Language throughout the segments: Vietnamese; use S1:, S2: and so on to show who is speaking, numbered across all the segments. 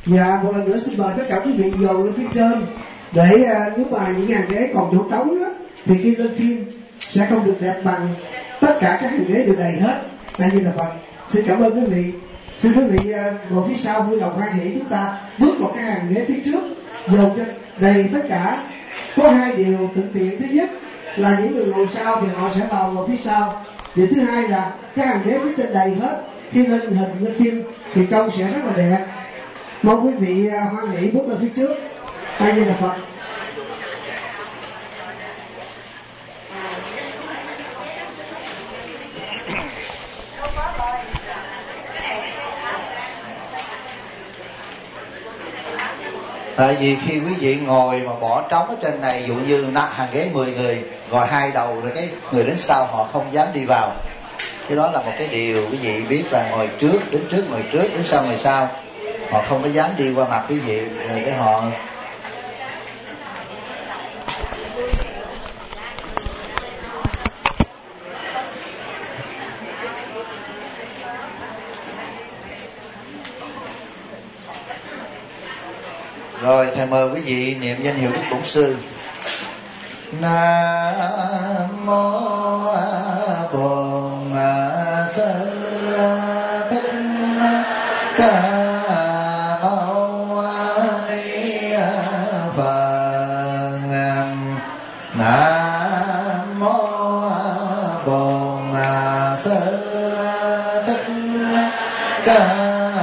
S1: Và một lần nữa xin mời tất cả quý vị dồn lên phía trên để nếu mà những hàng ghế còn chỗ trống đó thì khi lên phim sẽ không được đẹp bằng tất cả các hàng ghế đều đầy hết. Đại diện là Phật. Xin cảm ơn quý vị. Xin quý vị ngồi phía sau vui lòng hoan hỷ chúng ta bước vào các hàng ghế phía trước dồn cho đầy tất cả. Có hai điều thuận tiện. Thứ nhất là những người ngồi sau thì họ sẽ vào phía sau. Điều thứ hai là các hàng ghế phía trên đầy hết. Khi lên hình lên phim thì trông sẽ rất là đẹp. Mong quý vị hoan hỷ bước lên phía trước. Đại diện là Phật.
S2: Tại vì khi quý vị ngồi mà bỏ trống ở trên này, dụ như hàng ghế 10 người ngồi hai đầu rồi cái người đến sau họ không dám đi vào. Cái đó là một cái điều quý vị biết là ngồi trước, đứng trước ngồi trước, đứng sau ngồi sau, họ không có dám đi qua mặt quý vị, rồi cái họ rồi. Thầy mời quý vị niệm danh hiệu Đức Bổn Sư. Nam mô Bổn Sư Thích Ca Mâu Ni Phật. Nam mô Bổn Sư Thích Ca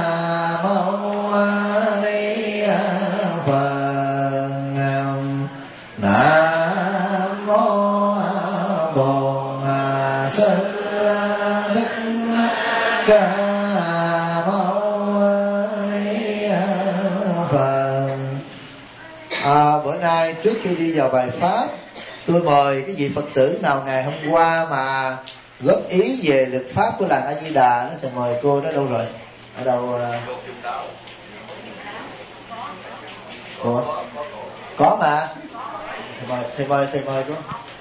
S2: Trước khi đi vào bài pháp, tôi mời cái vị Phật tử nào ngày hôm qua mà góp ý về luật pháp của làng A Di Đà đó, thì mời cô đó. Đâu rồi? Ở đâu? Cô có mà. Thầy mời cô.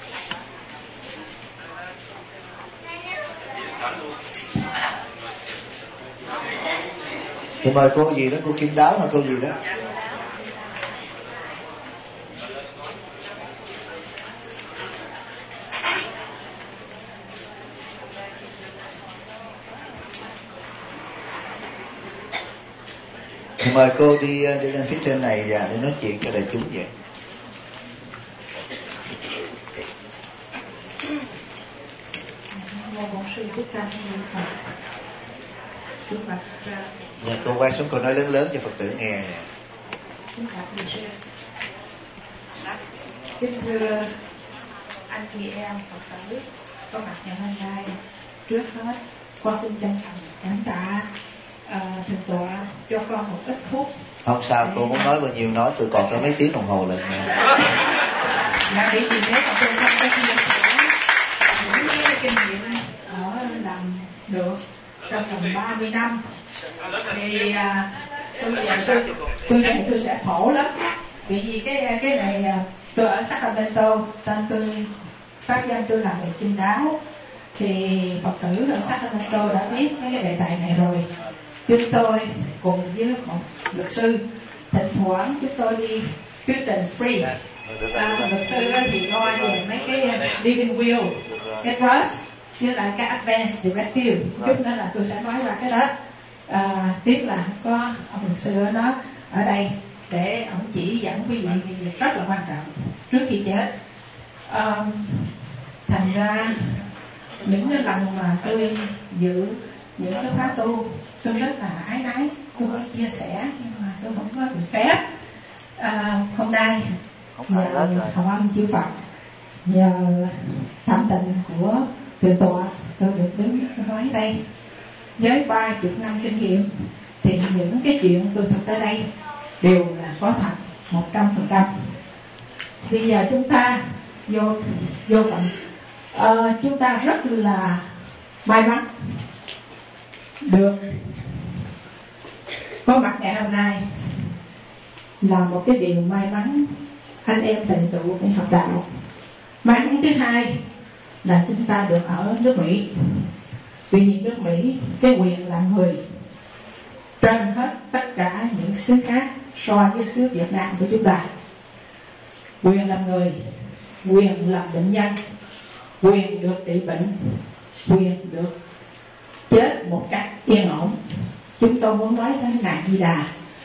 S2: Thầy mời cô gì đó, cô Kim Đáo hay cô gì đó. Thì mời cô đi lên phía trên này và để nói chuyện cho đại chúng vậy. Dạ, cô quay xuống cô nói lớn lớn cho Phật tử nghe nè.
S3: Kính thưa anh chị em Phật tử có mặt ngày hôm nay, trước hết con xin chân thành cảm tạ thượng tọa cho con một ít phút.
S2: Không sao, cô muốn nói bao nhiêu nói, tôi còn có mấy tiếng đồng hồ lần nữa.
S3: Dạ, vì nếu mà tôi không có kinh nghiệm ở làm được trong vòng 30 năm thì tôi sẽ khổ lắm. Vì cái này tôi ở Sacramento, tên tôi pháp danh tôi là Nguyễn Kim Đáo, thì Phật tử ở Sacramento đã biết cái đề tài này rồi. Chúng tôi cùng với một luật sư thỉnh thoảng chúng tôi đi thuyết trình free. Luật sư thì lo về mấy cái living will, cái trust với lại cái advance directive, chút nữa là tôi sẽ nói qua cái đó. Tiếc là có ông luật sư đó ở đây để ông chỉ dẫn quý vị việc rất là quan trọng trước khi chết. Thành ra những cái lần mà tôi dự những cái khóa tu, tôi rất là ái náy, tôi có chia sẻ nhưng mà tôi không có được phép. Hôm nay nhờ Hồng Âm chư Phật, nhờ thâm tình của thượng tọa, tôi được đứng nói đây với 30 năm kinh nghiệm, thì những cái chuyện tôi thực ở đây đều là có thật 100%. Bây giờ chúng ta vô phần chúng ta rất là may mắn được có mặt ngày hôm nay, là một cái điều may mắn anh em thành tựu để học đạo. May mắn thứ hai là chúng ta được ở nước Mỹ, vì nước Mỹ cái quyền là người trên hết tất cả những xứ khác so với xứ Việt Nam của chúng ta. Quyền làm người, quyền làm bệnh nhân, quyền được trị bệnh, quyền được chết một cách yên ổn. Chúng tôi muốn nói đến Ngài Di Đà,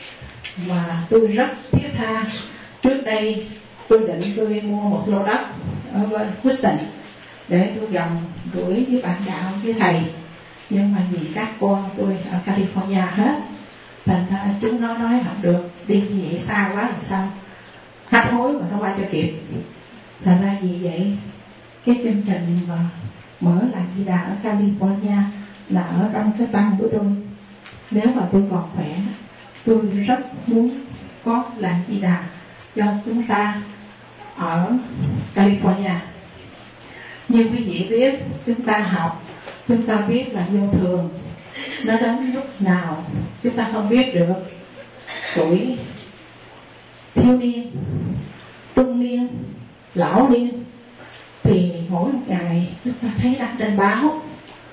S3: và tôi rất thiết tha. Trước đây tôi định tôi mua một lô đất ở bên Houston để tôi gửi với bạn đạo với thầy, nhưng mà vì các con tôi ở California hết, thành ra chúng nó nói không được, đi như vậy xa quá làm sao hấp hối mà nó qua cho kịp. Thành ra vì vậy cái chương trình mà mở lại Di Đà ở California là ở trong cái tâm của tôi. Nếu mà tôi còn khỏe, tôi rất muốn có làng Di Đà cho chúng ta ở California. Như quý vị biết, chúng ta học, chúng ta biết là vô thường, nó đến lúc nào chúng ta không biết được. Tuổi thiếu niên, trung niên, lão niên, thì mỗi ngày chúng ta thấy đăng trên báo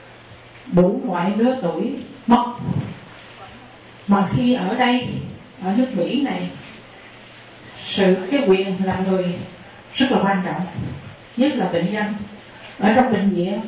S3: đủ loại lứa tuổi mất. Mà khi ở đây, ở nước Mỹ này, cái quyền làm người rất là quan trọng, nhất là bệnh nhân. Ở trong bệnh viện,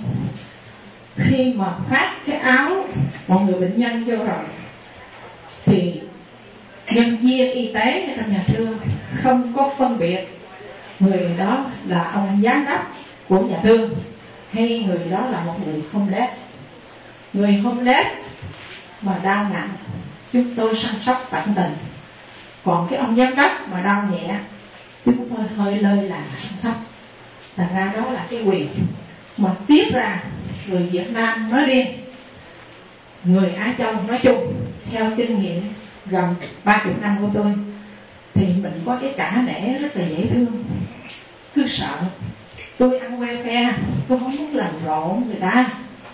S3: khi mà phát cái áo một người bệnh nhân vô rồi, thì nhân viên y tế ở trong nhà thương không có phân biệt người đó là ông giám đốc của nhà thương hay người đó là một người homeless. Người homeless mà đau nặng, chúng tôi săn sóc tận tình. Còn cái ông giám đốc mà đau nhẹ, chúng tôi hơi lơi là săn sóc. Thành ra đó là cái quyền mà tiếp ra người Việt Nam nói riêng, người Á Châu nói chung, theo kinh nghiệm gần 30 năm của tôi, thì mình có cái cả nể rất là dễ thương. Cứ sợ tôi ăn welfare, tôi không muốn làm rộn người ta,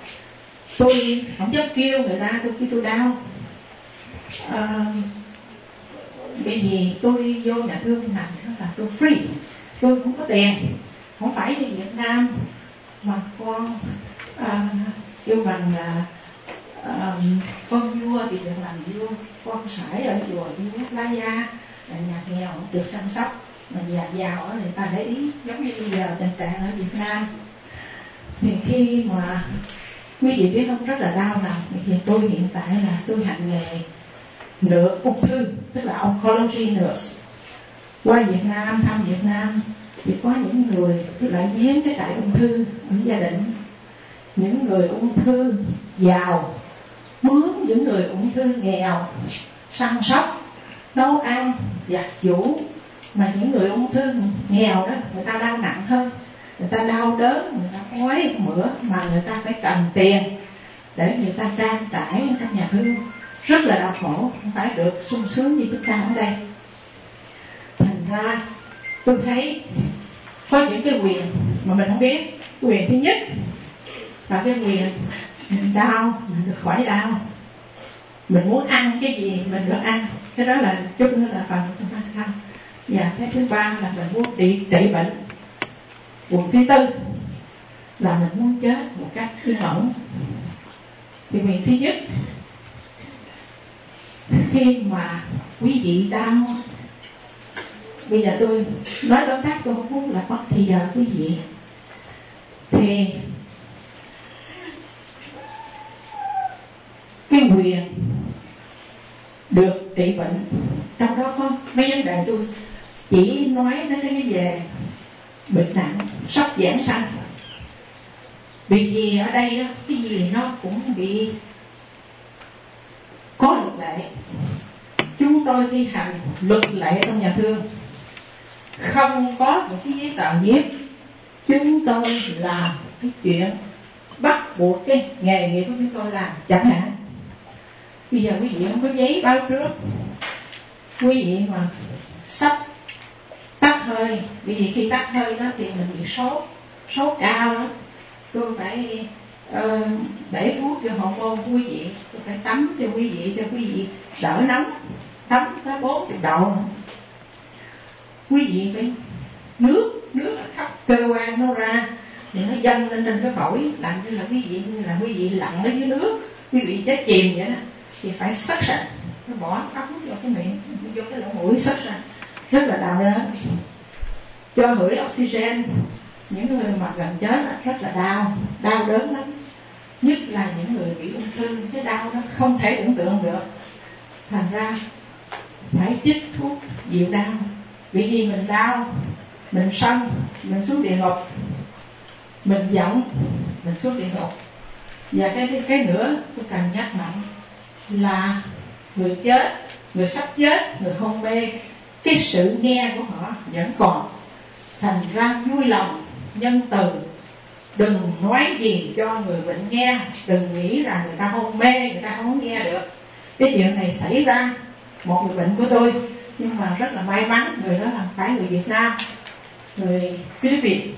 S3: tôi không dám kêu người ta khi tôi đau. Bởi vì tôi vô nhà thương làm đó là tôi free, tôi không có tiền, không phải như Việt Nam mà con kêu bằng là con vua thì được làm vua, con sải ở chùa như La Gia là nhà nghèo được săn sóc, mà nhà giàu ở người ta để ý, giống như bây giờ tình trạng ở Việt Nam. Thì khi mà quý vị biết không, rất là đau lòng. Thì tôi hiện tại là tôi hành nghề nược ung thư, tức là oncology nurse. Qua Việt Nam, thăm Việt Nam thì có những người lại giếng cái trại ung thư ở gia đình, những người ung thư giàu mướn những người ung thư nghèo săn sóc, nấu ăn, giặt giũ. Mà những người ung thư nghèo đó, người ta đau nặng hơn, người ta đau đớn, người ta ói mửa, mà người ta phải cần tiền để người ta trang trải trong nhà thương, rất là đau khổ, không phải được sung sướng như chúng ta ở đây. Thành ra tôi thấy có những cái quyền mà mình không biết. Quyền thứ nhất là cái quyền mình đau, mình được khỏi đau. Mình muốn ăn cái gì mình được ăn, cái đó là chút nữa là phần chúng ta sau. Và cái thứ ba là mình muốn trị bệnh. Quyền thứ tư là mình muốn chết một cách yên ổn. Thì quyền thứ nhất, khi mà quý vị đau, bây giờ tôi nói tóm tắt, tôi không muốn là mất thì giờ quý vị, thì cái quyền được trị bệnh, trong đó có mấy vấn đề tôi chỉ nói đến cái về bệnh nặng, sốc giãn sanh. Vì gì ở đây đó, cái gì nó cũng bị có luật lệ. Chúng tôi thi hành luật lệ trong nhà thương, không có một cái giấy tờ viết. Chúng tôi làm cái chuyện bắt buộc cái nghề nghiệp của chúng tôi làm. Chẳng hạn bây giờ quý vị không có giấy báo trước, quý vị mà sắp tắt hơi, bởi vì khi tắt hơi đó thì mình bị sốt cao đó, tôi phải để thuốc cho hậu môn của quý vị, tôi phải tắm cho quý vị, cho quý vị đỡ nóng, tắm tới 40 độ nữa. Quý vị phải nước khắp cơ quan nó ra thì nó dâng lên trên cái phổi, làm như là quý vị lặn ở dưới nước, quý vị chết chìm vậy đó. thì phải suction, nó bỏ ống vô cái miệng, vô cái lỗ mũi suction, rất là đau đớn. Cho hửi oxygen, những người mà gần chết rất là đau đớn lắm, nhất là những người bị ung thư, cái đau đó không thể tưởng tượng được. Thành ra phải chích thuốc dịu đau, vì khi mình đau, mình sân, mình xuống địa ngục, mình giận, mình xuống địa ngục. Và cái nữa tôi cần nhắc mạnh là người chết, người sắp chết, người hôn mê, cái sự nghe của họ vẫn còn. Thành ra vui lòng, nhân từ, đừng nói gì cho người bệnh nghe, đừng nghĩ rằng người ta hôn mê, người ta không nghe được. Cái chuyện này xảy ra một người bệnh của tôi, nhưng mà rất là may mắn, người đó là phải người Việt Nam, người Philippines.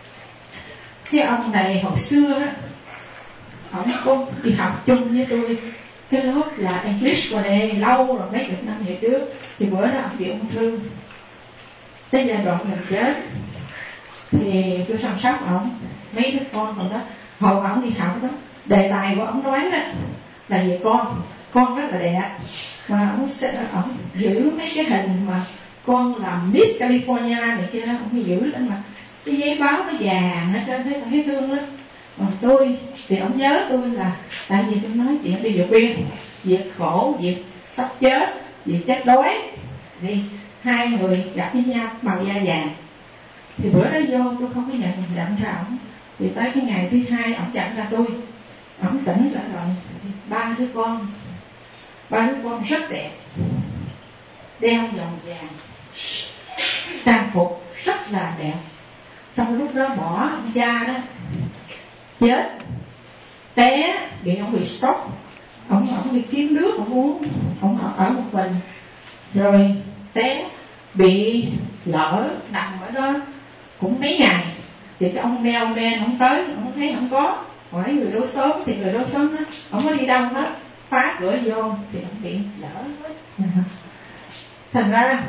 S3: Cái ông này hồi xưa á, ông có đi học chung với tôi cái lớp là English qua đây lâu rồi, mấy chục năm về trước. Thì bữa đó ông bị ung thư, tới giai đoạn mình chết thì tôi chăm sóc ổng, mấy đứa con còn đó. Hồi ổng đi học đó, đề tài của ổng nói đó là về con rất là đẹp, mà ổng giữ mấy cái hình mà con làm Miss California này kia đó, ổng giữ lắm, mà cái giấy báo nó vàng hết trơn, thấy thương lắm. Còn tôi thì ổng nhớ tôi là tại vì tôi nói chuyện đi dược viên, việc khổ, việc sắp chết, việc chết đói, thì hai người gặp với nhau màu da vàng. Thì bữa đó vô tôi không có nhận ra ổng, thì tới cái ngày thứ hai ổng nhận ra tôi, ổng tỉnh lại rồi. Ba đứa con rất đẹp, đeo vòng vàng, trang phục rất là đẹp. Trong lúc đó bỏ ông cha đó chết, té, ổng bị stroke, ổng đi kiếm nước ổng uống, ổng ở một mình, rồi té bị lỡ nằm ở đó cũng mấy ngày. Thì cái ông meo men không tới, ông thấy không có, hỏi người đối xóm thì người đối xóm đó ổng có đi đâu hết, phá cửa vô thì ông bị lỡ hết. Thành ra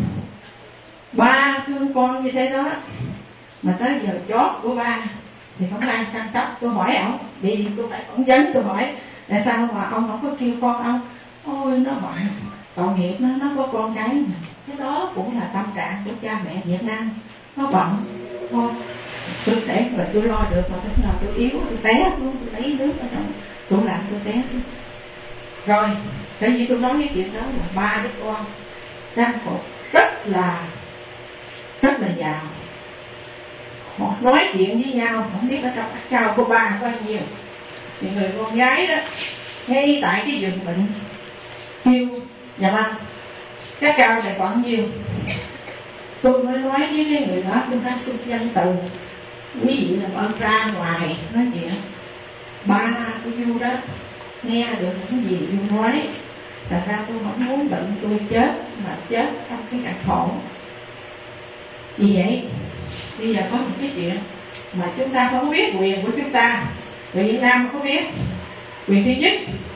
S3: ba thương con như thế đó, mà tới giờ chót của ba thì không ai săn sóc. Tôi hỏi ổng, vì tôi phải phỏng vấn, tôi hỏi tại sao mà ông không có kêu con ông? Ôi nó bận, tội nghiệp nó có con cái mà. Cái đó cũng là tâm trạng của cha mẹ Việt Nam, nó bận thôi, tôi để rồi tôi lo được, mà lúc nào tôi yếu tôi té xuống, tôi lấy nước ở trong tủ lạnh tôi té xuống. Rồi tại vì tôi nói cái chuyện đó là ba đứa con trang phục rất là giàu, họ nói chuyện với nhau không biết ở trong ác cao của ba bao nhiêu. Thì người con gái đó ngay tại cái giường bệnh kêu nhà băng cái cao này còn nhiêu. Tôi mới nói với cái người đó, tôi đã xin danh từ, quý vị làm ơn ra ngoài nói chuyện. Ba của Du đó nghe được những gì Du nói, thật ra tôi không muốn bệnh tôi chết, mà chết trong cái cảnh khổ. Vì vậy bây giờ có một cái chuyện mà chúng ta không biết quyền của chúng ta, người Việt Nam không biết. Quyền thứ nhất,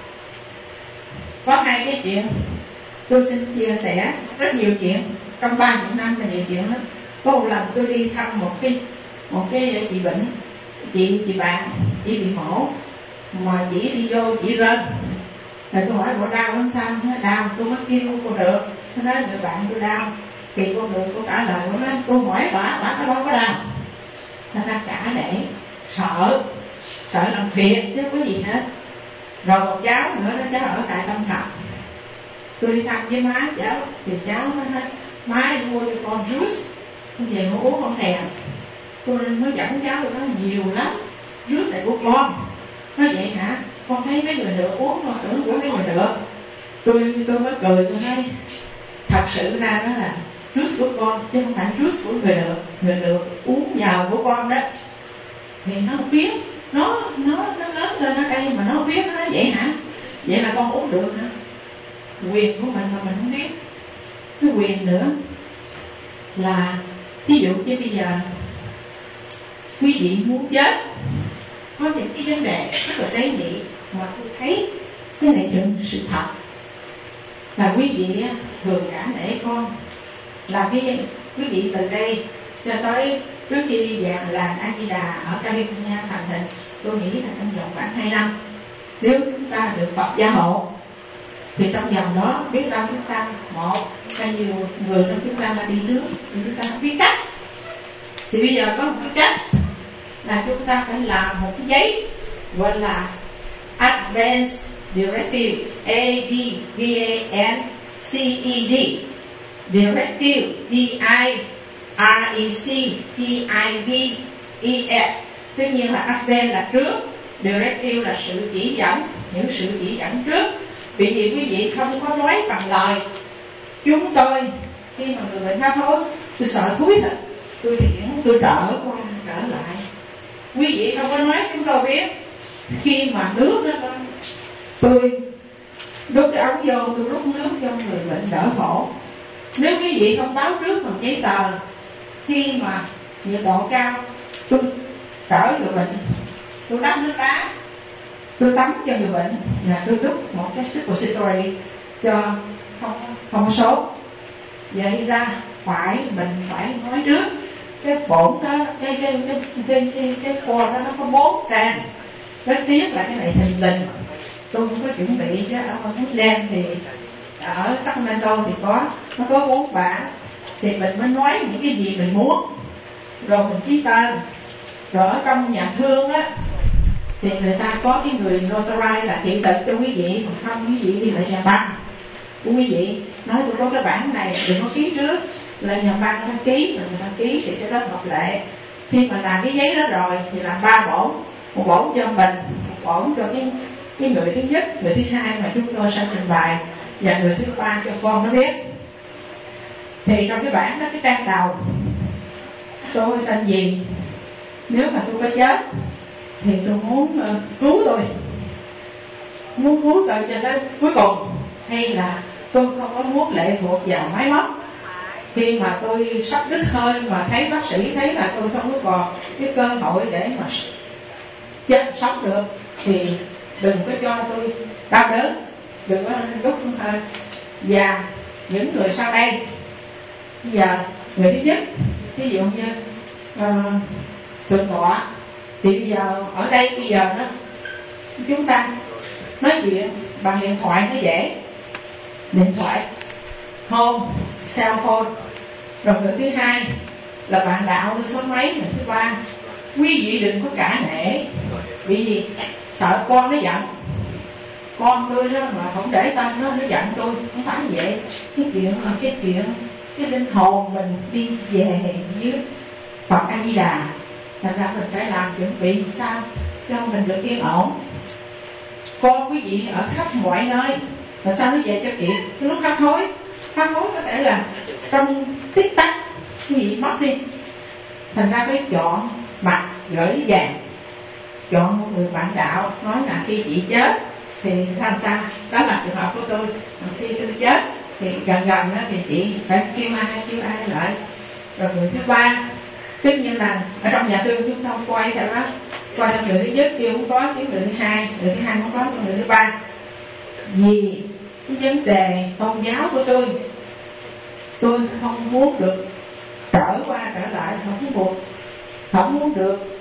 S3: có hai cái chuyện tôi xin chia sẻ, rất nhiều chuyện trong 30 năm là nhiều chuyện đó. Có một lần tôi đi thăm một cái chị bệnh, chị bạn, chị bị mổ, mà chị đi vô chị rên. Rồi tôi hỏi bộ đau lắm sao? Nó đau, tôi mới kêu cô được. Nó nói người bạn tôi đau. Thì cô được, cô trả lời, cô nói tôi hỏi bà nó đâu có đau. Nó ra cả để sợ làm phiền chứ có gì hết. Rồi một cháu nữa đó, cháu ở trại tâm học, tôi đi thăm với má cháu, thì cháu nó nói má đi mua cho con juice, con về con uống không thèm. Tôi mới dẫn cháu, tôi nói nhiều lắm, juice này của con. Nói vậy hả? Con thấy mấy người được uống, con tưởng của mấy người được. Tôi mới cười, tôi nói thật sự ra đó là juice của con chứ không phải juice của người được uống nhờ của con đó. Thì nó không biết, nó lớn lên ở đây mà nó không biết. Nó nói vậy hả? Vậy là con uống được hả? Quyền của mình mà mình không biết. Cái quyền nữa là ví dụ như bây giờ quý vị muốn chết, có những cái vấn đề rất là tế nhị mà tôi thấy cái này chuyện sự thật là quý vị thường cảm nể con. Là cái quý vị từ đây cho tới trước khi đi vào làng A Di Đà ở California thành hình, tôi nghĩ là trong vòng khoảng 2 năm, nếu chúng ta được Phật gia hộ Thì trong vòng đó biết đâu chúng ta một hay nhiều người trong chúng ta là đi nước thì chúng ta không biết cách. Thì bây giờ có một cái cách là chúng ta phải làm một cái giấy gọi là Advance Directive, ADVANCED, Directive, DIRECTIVES. Tất nhiên là Advance là trước, Directive là sự chỉ dẫn, những sự chỉ dẫn trước. Vì vậy quý vị không có nói bằng lời. Chúng tôi khi mà người bệnh hấp hối, tôi sợ thúi thật, tôi trở qua trở lại. Quý vị không có nói chúng tôi biết. Khi mà nước đó tôi đút cái ống vô, tôi rút nước cho người bệnh đỡ khổ. Nếu quý vị không báo trước bằng giấy tờ, khi mà nhiệt độ cao tôi trở người bệnh, tôi đắp nước đá, tôi tắm cho người bệnh và tôi đút một cái suppository cho không số. Vậy ra mình phải nói trước cái bổn đó, cái kho đó nó có 4 trang. Rất tiếc là cái này thình lình tôi không có chuẩn bị, chứ ở New Zealand thì ở Sacramento thì nó có 4 bản, thì mình mới nói những cái gì mình muốn rồi mình ký tên. Rồi ở trong nhà thương á thì người ta có cái người notarize là thị thực cho quý vị, còn không quý vị đi lại nhà băng của quý vị nói tôi có cái bản này đừng có ký trước, là nhà băng đăng ký, rồi người ta ký thì cái đó hợp lệ. Khi mà làm cái giấy đó rồi thì làm 3 bổn, một bổn cho mình, một bổn cho cái người thứ nhất, người thứ hai mà chúng tôi sẽ trình bày, và người thứ 3 cho con nó biết. Thì trong cái bản đó, cái trang đầu tôi tên gì, nếu mà tôi có chết thì tôi muốn cứu tôi cho tới cuối cùng, hay là tôi không có muốn lệ thuộc vào máy móc. Khi mà tôi sắp đứt hơi mà thấy bác sĩ thấy là tôi không có còn cái cơ hội để mà chết sống được thì đừng có cho tôi đau đớn, đừng có đứt hơi. Và những người sau đây, bây giờ người thứ nhất ví dụ như Thượng Tọa, thì bây giờ ở đây bây giờ đó chúng ta nói chuyện bằng điện thoại nó dễ, điện thoại home, cell phone. Rồi người thứ hai là bạn đạo tôi số mấy, người thứ 3 quý vị đừng có cả nể, vì gì sợ con nó giận, con tôi đó mà không để tâm nó giận tôi, không phải vậy. Cái linh hồn mình đi về với Phật A Di Đà, thành ra mình phải làm chuẩn bị sao cho mình được yên ổn. Con quý vị ở khắp mọi nơi, làm sao nó về cho kịp. Cái lúc hấp hối có thể là trong tích tắc cái gì mất đi, thành ra phải chọn mặt gửi vàng. Chọn một người bạn đạo nói là khi chị chết thì làm sao, đó là trường hợp của tôi. Khi tôi chết thì gần đó thì chị phải kêu ai lại. Rồi người thứ 3 tất nhiên là ở trong nhà thương chúng ta không quay theo đó, quay theo người thứ nhất kêu không có, chứ người thứ hai không có, người thứ 3. Vì cái vấn đề tôn giáo của tôi không muốn được trở qua trở lại, không muốn được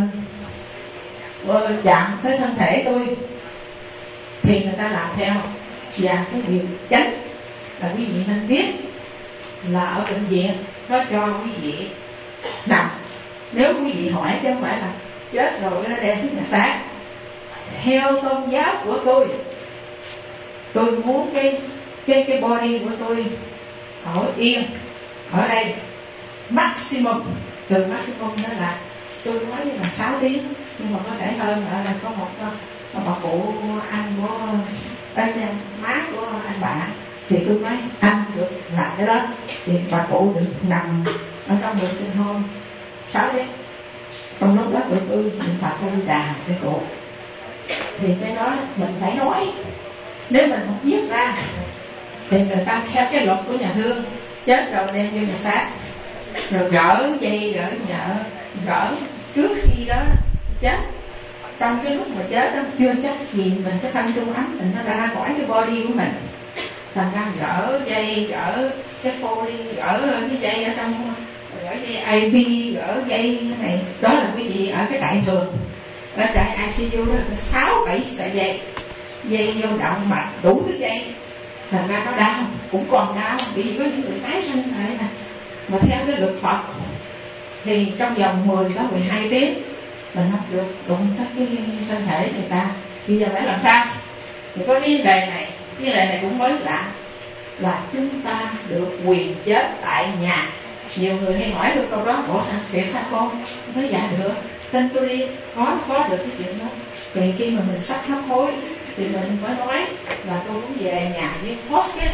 S3: chạm tới thân thể tôi, thì người ta làm theo. Và cái điều chánh là quý vị nên biết là ở bệnh viện có cho quý vị nằm. Nếu quý vị hỏi chứ không phải là chết rồi nó đem xuống nhà xác. Theo tôn giáo của tôi muốn cái body của tôi ở yên ở đây maximum. Từ maximum đó là tôi nói là 6 tiếng, nhưng mà có thể hơn. Ở đây có một bà cụ anh của má của anh bạn, thì tôi nói anh được làm cái đó, thì bà cụ được nằm ở trong người sinh hôn 6 tiếng. Trong lúc đó tôi niệm Phật A Di Đà cái cụ, thì cái đó mình phải nói. Nếu mình không viết ra thì người ta theo cái luật của nhà thương, chết rồi đem vô nhà xác, rồi gỡ dây gỡ trước khi đó chết. Trong cái lúc mà chết đó chưa chắc gì mình cái thân trung ấm mình nó ra khỏi cái body của mình, thành ra gỡ dây, gỡ cái foley, gỡ cái dây ở trong, gỡ dây IV, gỡ dây cái này. Đó là quý vị ở cái trại thường, ở trại ICU đó 6-7 sợi dây vô động mạch đủ thứ dây. thành ra nó đau, cũng còn đau. Vì có những người tái sinh lại nè, mà theo cái luật Phật thì trong vòng 10 đến 12 tiếng mình không được đụng tới cái thân thể người ta. Bây giờ phải làm sao? Thì có cái vấn đề này cũng mới lạ, là chúng ta được quyền chết tại nhà. Nhiều người hay hỏi tôi câu đó: ủa sao thiệt sao con? Nói dạ được, tên tôi đi, có được cái chuyện đó. Vì khi mà mình sắp hấp hối thì mình mới nói là tôi muốn về nhà với hospice,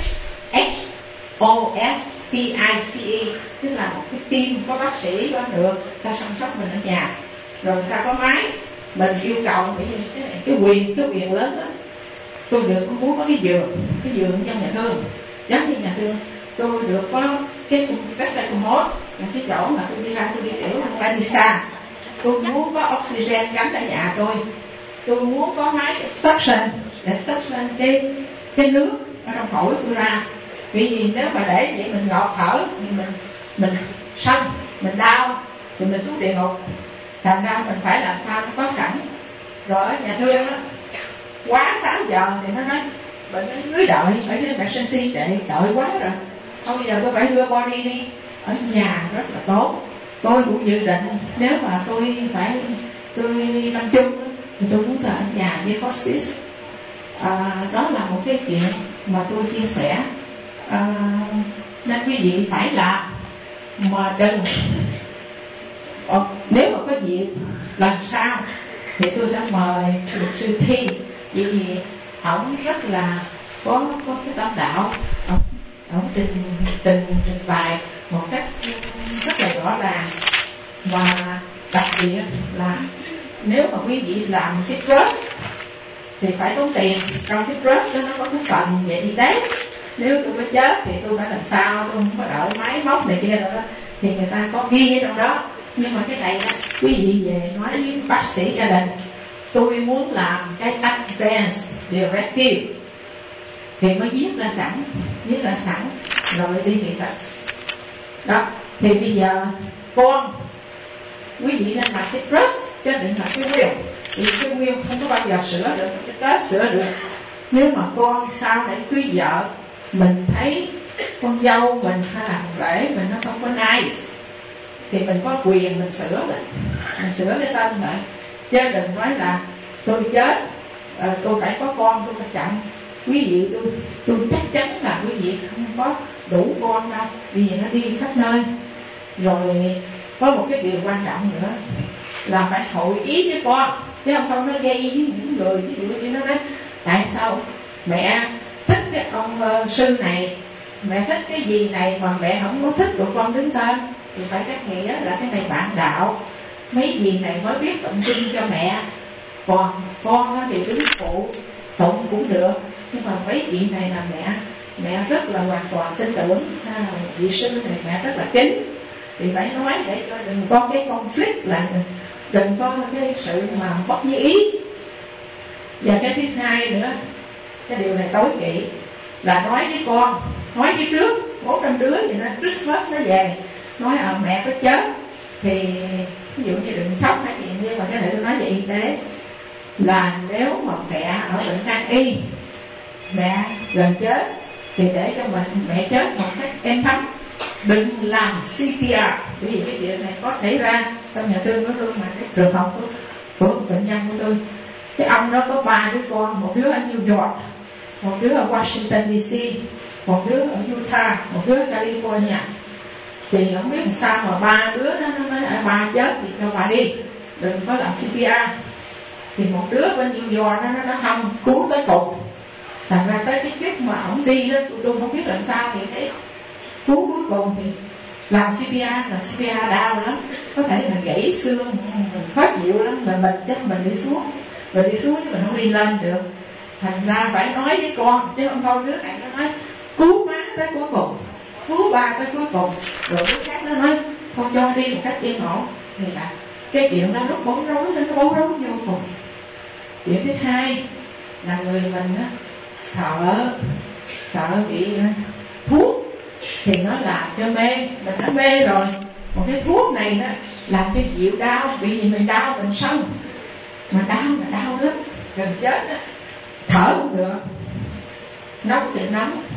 S3: HOSPICE, tức là một cái team có bác sĩ có được ta chăm sóc mình ở nhà, rồi ta có máy. Mình yêu cầu cái quyền lớn đó, tôi được muốn có cái giường trong nhà thương, giống như nhà thương. Tôi được có cái commode, là cái chỗ mà tôi đi ra tôi đi tiểu, không phải đi xa. Tôi muốn có oxygen gắn ở nhà tôi muốn có máy suction để suction cái nước ở trong phổi tôi ra. Vì nếu mà để vậy mình ngọt thở thì mình sân, mình đau thì mình xuống địa ngục. Thành ra mình phải làm sao nó có sẵn. Rồi ở nhà thương á, quá 6 giờ thì nó nói bệnh nó cứ đợi ở cái emergency đợi quá rồi, thôi bây giờ tôi phải đưa body đi. Ở nhà rất là tốt. Tôi cũng dự định nếu mà tôi nằm chung thì tôi muốn ở nhà với hospice. Đó là một cái chuyện mà tôi chia sẻ. Nên quý vị phải làm, mà đừng nếu mà có dịp lần sau thì tôi sẽ mời luật sư Thi, vì ổng rất là có cái tâm đạo, ổng trình bày một cách rất là rõ ràng. Và đặc biệt là nếu mà quý vị làm cái trust thì phải tốn tiền. Trong cái trust đó nó có cái phần về y tế. Nếu tôi có chết thì tôi phải làm sao, tôi không có đợi máy móc này kia đâu đó, thì người ta có ghi ở trong đó. Nhưng mà cái này đó, quý vị về nói với bác sĩ gia đình, tôi muốn làm cái advance directive, thì mới viết ra sẵn rồi đi hiện thực đó. Thì bây giờ quý vị nên làm cái trust chứ đừng làm cái will, vì cái will không có bao giờ sửa được, cái trust sửa được. Nếu mà con sau này cưới vợ, mình thấy con dâu mình hay là rể mình nó không có nice thì mình có quyền mình sửa cái tên lại, chứ đừng nói là tôi chết tôi phải có con tôi phải chậm. Quý vị tôi chắc chắn là quý vị không có đủ con đâu, vì nó đi khắp nơi. Rồi có một cái điều quan trọng nữa là phải hội ý với con, chứ không nó gây với những người ví dụ như nó nói tại sao mẹ thích cái ông sư này, mẹ thích cái gì này mà mẹ không có thích tụi con đứng tên, thì phải cách nghĩa là cái này bạn đạo, mấy gì này mới biết tụng kinh cho mẹ, còn con thì đứng phụ tụng cũng được, nhưng mà mấy vị này là mẹ rất là hoàn toàn tin tưởng, vị sư này mẹ rất là kính. Thì phải nói để cho đừng có cái conflict, là đừng có cái sự mà bất như ý. Và cái thứ hai nữa, cái điều này tối kỵ là nói với con, nói với trước 400 đứa vậy đó, Christmas nó về nói mẹ có chết thì ví dụ như đừng khóc hay gì, nhưng mà cái này tôi nói về y tế là nếu mà mẹ ở bệnh nan y, mẹ gần chết thì để cho mẹ chết một cách êm thấm, đừng làm CPR. Bởi vì cái chuyện này có xảy ra trong nhà thương của tôi, mà cái trường hợp của bệnh nhân của tôi, cái ông đó có 3 đứa con, một đứa ở New York, một đứa ở Washington DC, một đứa ở Utah, một đứa ở California. Thì không biết làm sao mà 3 đứa đó nó nói bà chết thì cho bà đi, đừng có làm CPR. Thì một đứa bên New York nó không cứu tới cùng, thành ra tới cái chuyện mà ổng đi đó tôi không biết làm sao, thì thấy cứu cuối cùng thì làm CPR đau lắm, có thể là gãy xương, khó chịu lắm, mà mình chắc mình đi xuống chứ mình không đi lên được. Thành ra phải nói với con, chứ không thôi đứa này nó nói cứu má tới cuối cùng, cứu ba tới cuối cùng, rồi đứa khác nó nói không cho đi một cách yên ổn, thì là cái chuyện đó lúc bối rối, nó bối rối vô cùng. Chuyện thứ hai là người mình á sợ bị thuốc thì nó làm cho mê, mình đã mê rồi. Một cái thuốc này đó làm cho dịu đau, vì mình đau mình sân, mà đau lắm, gần chết đó, thở không được, nóng thì nóng,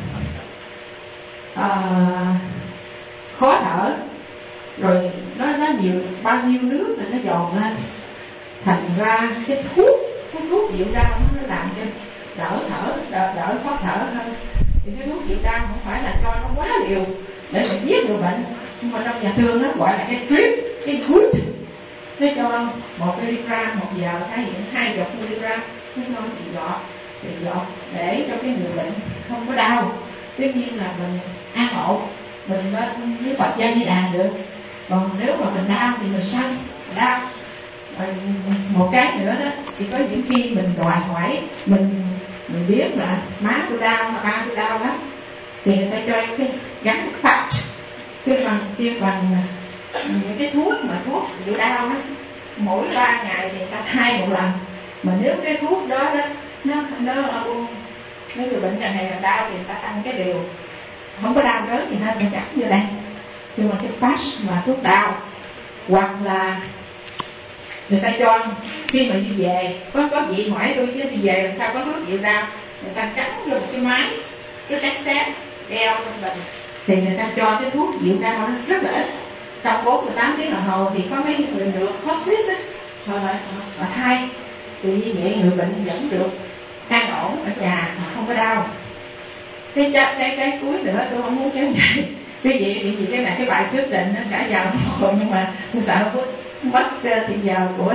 S3: khó thở, rồi nó nhiều bao nhiêu nước là nó dồn lên, thành ra cái thuốc dịu đau nó làm cho đỡ thở, đỡ khó thở hơn. Thì cái thuốc dịu đau không phải là cho nó quá liều để mà giết người bệnh, nhưng mà trong nhà thương nó gọi là cái drip, cái gút, nó cho 1 mg một giờ, thay vì 2 giọt mg, nó cho thì giọt để cho cái người bệnh không có đau. Tuy nhiên là mình an ổn, mình lên với Phật gia Di Đà được. Còn nếu mà mình đau thì mình sanh đau. Một cái nữa đó, thì có những khi mình đòi hỏi, mình biết là má tôi đau, ba tôi đau lắm, thì người ta cho cái gắn patch, cái bằng những cái thuốc chữa đau đó, mỗi 3 ngày thì người ta thay một lần. Mà nếu cái thuốc đó nó người bệnh càng ngày càng đau thì người ta ăn cái điều không có đau đớn thì nó phải chắc như đây. Nhưng mà cái patch mà thuốc đau, hoặc là người ta cho khi mà đi về, có chị hỏi tôi chứ đi về làm sao có thuốc dịu đau, người ta cắm vô một cái máy, cái cassette đeo trong mình, thì người ta cho cái thuốc dịu đau nó rất là ít. Trong 48 tiếng đồng hồ thì có mấy người được hospice á, họ thay, thì như vậy người bệnh vẫn được an ổn ở nhà mà không có đau. Cái cuối nữa tôi không muốn kéo dài cái gì vì cái này cái bài trước định nó cả giờ đồng hồ, nhưng mà tôi sợ mất thì giờ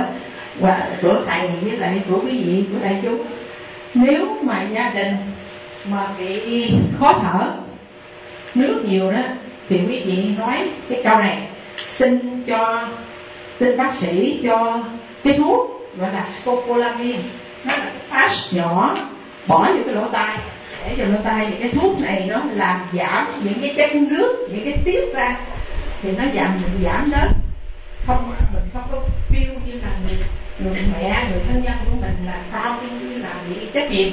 S3: của thầy với lại của quý vị, của đại chúng. Nếu mà gia đình mà bị khó thở, nước nhiều đó, thì quý vị nói cái câu này: xin bác sĩ cho cái thuốc gọi là scopolamine, nó là cái patch nhỏ bỏ vô cái lỗ tai, để cho lỗ tai, thì cái thuốc này nó làm giảm những cái chất nước, những cái tiết ra, thì nó giảm đến mình không có feel như là người mẹ, người thân nhân của mình là cao như là bị chết chìm.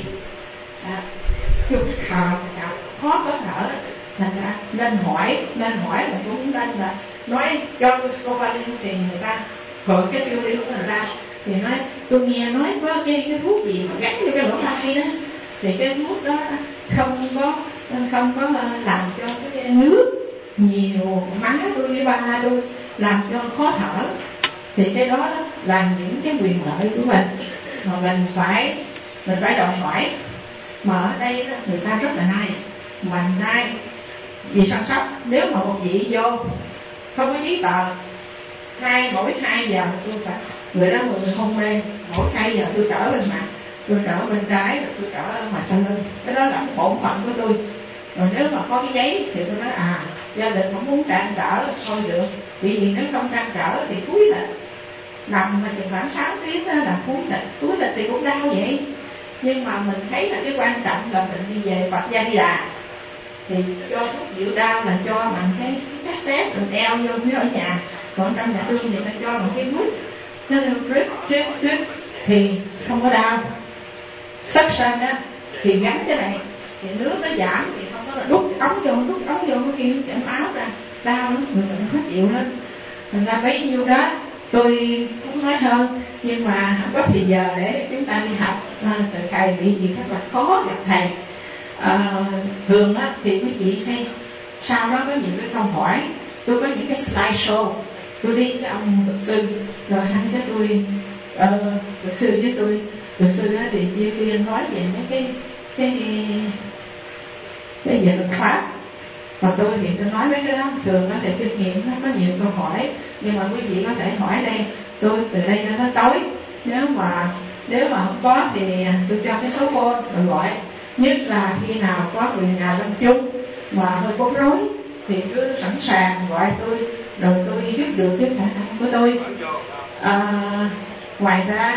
S3: Khó có thở, thành ra nên hỏi mà cũng nên là nói cho scopolamine, thì người ta gọi cái feeling của người ta thì nói tôi nghe nói có cái thuốc gì mà gắn vô cái lỗ tai đó, thì cái thuốc đó không có làm cho cái nước nhiều, má tôi với ba tôi làm cho khó thở. Thì cái đó là những cái quyền lợi của mình mà mình phải đòi hỏi. Mà ở đây đó, người ta rất là nice, mà nay vì săn sóc, nếu mà một vị vô không có giấy tờ, mỗi 2 giờ tôi phải, người đó người hôn mê, mỗi 2 giờ tôi trở bên mặt, tôi trở bên trái, rồi tôi trở ngoài sau lưng, cái đó là bổn phận của tôi. Rồi nếu mà có cái giấy thì tôi nói gia đình không muốn trăn trở thôi được, vì nếu không trăn trở thì cuối thịt, nằm mà chừng khoảng 6 tiếng đó là cuối thịt thì cũng đau vậy. Nhưng mà mình thấy là cái quan trọng là mình đi về Phật gia Di Đà, thì cho thuốc dịu đau là cho bằng cái cassette rồi đeo vô nếu ở nhà. Còn trong nhà thương thì ta cho một cái hút, nó drip thì không có đau. Suction á thì gắn cái này thì nước nó giảm, thì không có đút ống vô có khi chảy máu ra, đau lắm, người bệnh khó chịu lắm. Thành ra bấy nhiêu đó tôi cũng nói hơn, nhưng mà không có thì giờ để chúng ta đi học. Thầy bị gì rất là khó gặp thầy. Thường á thì quý vị hay sau đó có những cái câu hỏi, tôi có những cái slide show, tôi đi với ông luật sư, rồi hai cái tôi luật sư với tôi, luật sư á thì chia viên nói về mấy cái về luật pháp, và tôi thì tôi nói mấy cái đó. Thường á thì kinh nghiệm nó có nhiều câu hỏi, nhưng mà quý vị có thể hỏi đây, tôi từ đây cho tới tối, nếu mà không có thì tôi cho cái số phone rồi gọi. Nhất là khi nào có người nào bên chung mà hơi bối rối thì cứ sẵn sàng gọi tôi, rồi tôi giúp được cái khả năng của tôi. Ngoài ra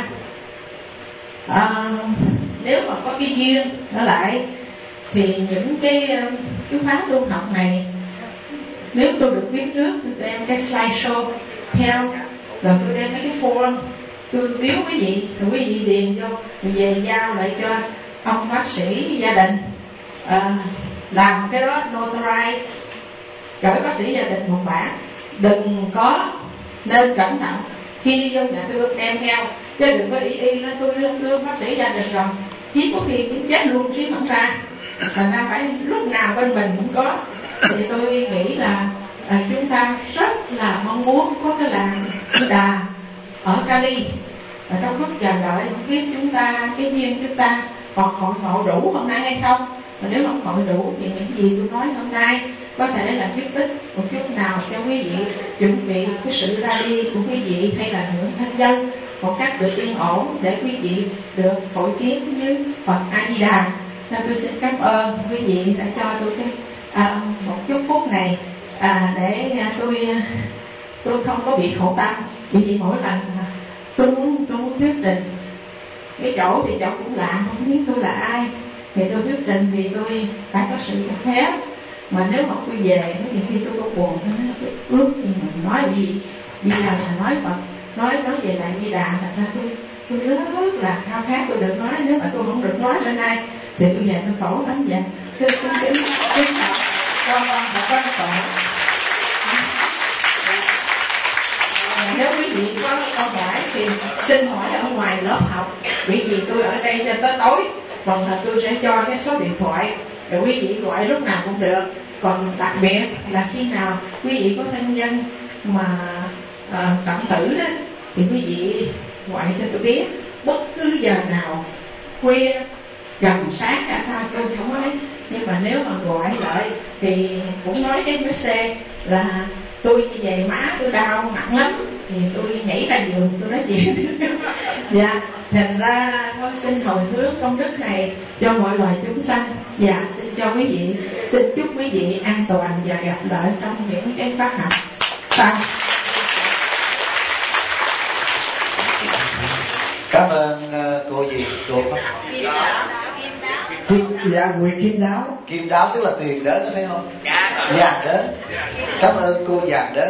S3: nếu mà có cái duyên trở lại thì những cái khóa tu học này, nếu tôi được biết trước, tôi đem cái slideshow theo, rồi tôi đem mấy cái form tôi biếu quý vị, rồi quý vị điền vô, rồi về giao lại cho ông bác sĩ gia đình, làm cái đó notarize, gửi bác sĩ gia đình một bản. Đừng có, nên cẩn thận khi vô nhà thương đem theo, chứ đừng có y nó tôi lương bác sĩ gia đình rồi, chứ có khi cũng chết luôn chứ không ra. Thành ra phải lúc nào bên mình cũng có Thì tôi nghĩ là chúng ta rất là mong muốn có cái làng Đà ở Cali. Ở trong lúc chờ đợi không biết chúng ta, cái duyên chúng ta còn hội ngộ đủ hôm nay hay không. Và nếu không hội đủ thì những gì tôi nói hôm nay có thể là giúp ích một chút nào cho quý vị chuẩn bị cái sự ra đi của quý vị hay là hưởng thân dân một cách được yên ổn để quý vị được hội kiến với Phật A Di Đà. Nên tôi xin cảm ơn quý vị đã cho tôi cái một chút phút này để tôi không có bị khổ tâm. Vì mỗi lần tôi muốn thuyết trình cái chỗ thì chỗ cũng lạ, không biết tôi là ai thì tôi thuyết trình thì tôi phải có sự phép. Mà nếu mà tôi về thì khi tôi có buồn tôi ước thì mình nói gì bây giờ là nói Phật, nói về lại Di Đà. Thật ra tôi rất là khao khát tôi được nói. Nếu mà tôi không được nói lên nay thì tôi về tôi khổ lắm vậy. Tôi kính con và con khổ. Nếu quý vị có câu hỏi thì xin hỏi ở ngoài lớp học, bởi vì tôi ở đây cho tới tối. Còn là tôi sẽ cho cái số điện thoại để quý vị gọi lúc nào cũng được. Còn đặc biệt là khi nào quý vị có thân nhân mà cận tử đó thì quý vị gọi cho tôi biết bất cứ giờ nào, khuya, gần sáng cả sao tôi không nói. Nhưng mà nếu mà gọi lại thì cũng nói với mấy xe là tôi như vậy má tôi đau nặng lắm thì tôi nhảy ra giường tôi nói chuyện. Dạ, thành ra thôi xin hồi hướng công đức này cho mọi loài chúng sanh. Dạ, xin cho quý vị, xin chúc quý vị an toàn và gặp lại trong những cái khóa học sau.
S2: Cảm ơn cô gì? Cô
S1: Dạ, Nguyệt Kim Đáo.
S2: Kim Đáo tức là tiền đến đó phải không? Vàng đến. Cảm ơn cô vàng đến.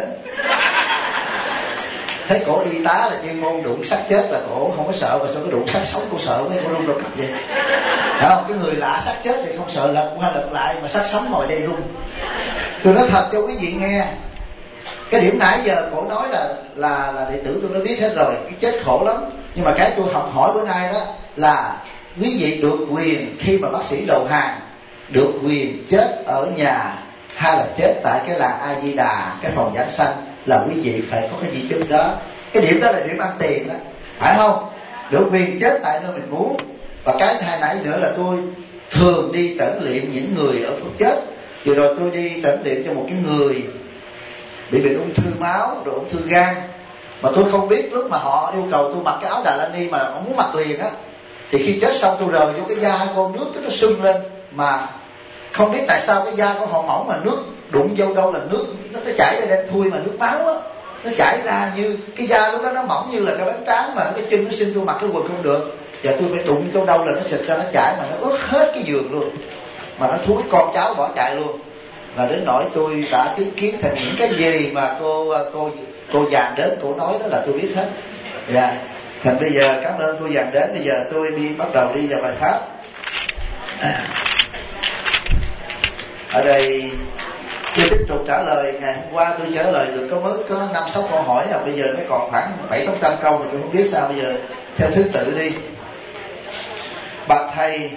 S2: Thấy cổ y tá là chuyên môn đụng xác chết là cổ không có sợ, mà sao cái đụng xác sống cô sợ mấy cô run đột cập vậy? Phải không? Cái người lạ xác chết thì không sợ lật qua lật lại, mà xác sống ngồi đây run. Tôi nói thật cho quý vị nghe, cái điểm nãy giờ cổ nói là đệ tử tôi đã biết hết rồi, cái chết khổ lắm. Nhưng mà cái tôi học hỏi bữa nay đó là quý vị được quyền khi mà bác sĩ đầu hàng được quyền chết ở nhà hay là chết tại cái làng A Di Đà, cái phòng giảng sanh, là quý vị phải có cái gì chứng đó. Cái điểm đó là điểm ăn tiền đó, phải không? Được quyền chết tại nơi mình muốn. Và cái hai nãy nữa là tôi thường đi tẩn liệm những người ở phút chết. Vừa rồi tôi đi tẩn liệm cho một cái người bị bệnh ung thư máu rồi ung thư gan, mà tôi không biết lúc mà họ yêu cầu tôi mặc cái áo Đà La Ni mà họ muốn mặc liền á, thì khi chết xong tôi rời vô cái da con nước nó sưng lên, mà không biết tại sao cái da của họ mỏng mà nước đụng vô đâu là nước nó chảy ra đen thui, mà nước máu á nó chảy ra như cái da lúc đó nó mỏng như là cái bánh tráng, mà cái chân nó sưng, tôi mặc cái quần không được, và tôi phải đụng chỗ đâu là nó xịt ra, nó chảy mà nó ướt hết cái giường luôn, mà nó thúi con cháu bỏ chạy luôn. Là đến nỗi tôi đã chứng kiến thành những cái gì mà cô vàng đến cô nói đó là tôi biết hết. Dạ. Thành bây giờ cảm ơn cô vàng đến, bây giờ tôi bắt đầu đi vào bài pháp. Ở đây tôi tiếp tục trả lời. Ngày hôm qua tôi trả lời được mới có 5-6 câu hỏi, bây giờ mới còn khoảng 700-800 câu, mà tôi không biết sao. Bây giờ theo thứ tự đi. Bạch thầy,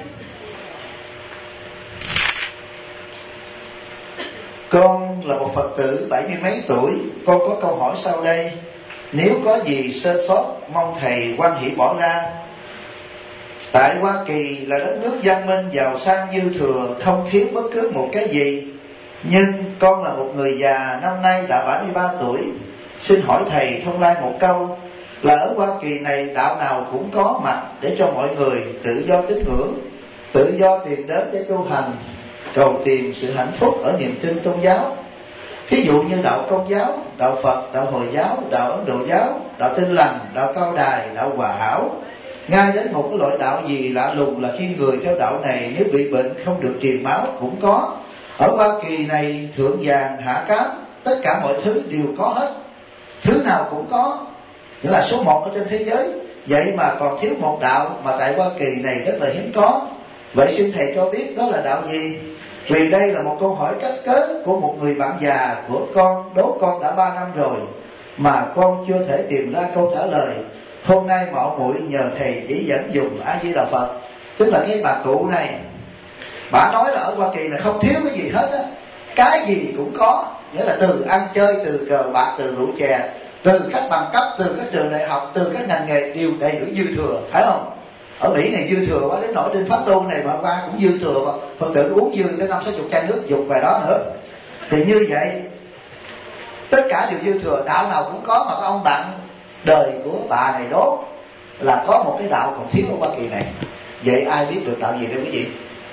S2: con là một Phật tử 70 mấy tuổi, con có câu hỏi sau đây. Nếu có gì sơ sót mong thầy hoan hỷ bỏ ra. Tại Hoa Kỳ là đất nước văn minh giàu sang dư thừa, không thiếu bất cứ một cái gì. Nhưng con là một người già, năm nay đã 73 tuổi. Xin hỏi thầy thông lai một câu, là ở Hoa Kỳ này đạo nào cũng có mặt để cho mọi người tự do tín ngưỡng, tự do tìm đến để tu hành, cầu tìm sự hạnh phúc ở niềm tin tôn giáo. Thí dụ như đạo Công giáo, đạo Phật, đạo Hồi giáo, đạo Ấn Độ giáo, đạo Tin Lành, đạo Cao Đài, đạo Hòa Hảo. Ngay đến một cái loại đạo gì lạ lùng là khi người theo đạo này nếu bị bệnh không được truyền máu cũng có. Ở Hoa Kỳ này thượng vàng hạ cám, tất cả mọi thứ đều có hết, thứ nào cũng có, nghĩa là số 1 ở trên thế giới. Vậy mà còn thiếu một đạo mà tại Hoa Kỳ này rất là hiếm có. Vậy xin thầy cho biết đó là đạo gì? Vì đây là một câu hỏi cắt cớ của một người bạn già của con, đố con đã 3 năm rồi mà con chưa thể tìm ra câu trả lời. Hôm nay mạo muội nhờ thầy chỉ dẫn dùng A Di Đà Phật. Tức là cái bà cụ này, bà nói là ở Hoa Kỳ là không thiếu cái gì hết á, cái gì cũng có, nghĩa là từ ăn chơi, từ cờ bạc, từ rượu chè, từ các bằng cấp, từ các trường đại học, từ các ngành nghề đều đầy đủ dư thừa, phải không? Ở Mỹ này dư thừa quá đến nỗi trên pháp tu này mà qua cũng dư thừa, mà Phật tử uống dư tới 50-60 chai nước dục về đó nữa. Thì như vậy tất cả đều dư thừa, đạo nào cũng có, mà có ông bạn đời của bà này đốt là có một cái đạo còn thiếu ở Hoa Kỳ này. Vậy ai biết được đạo gì đây quý vị?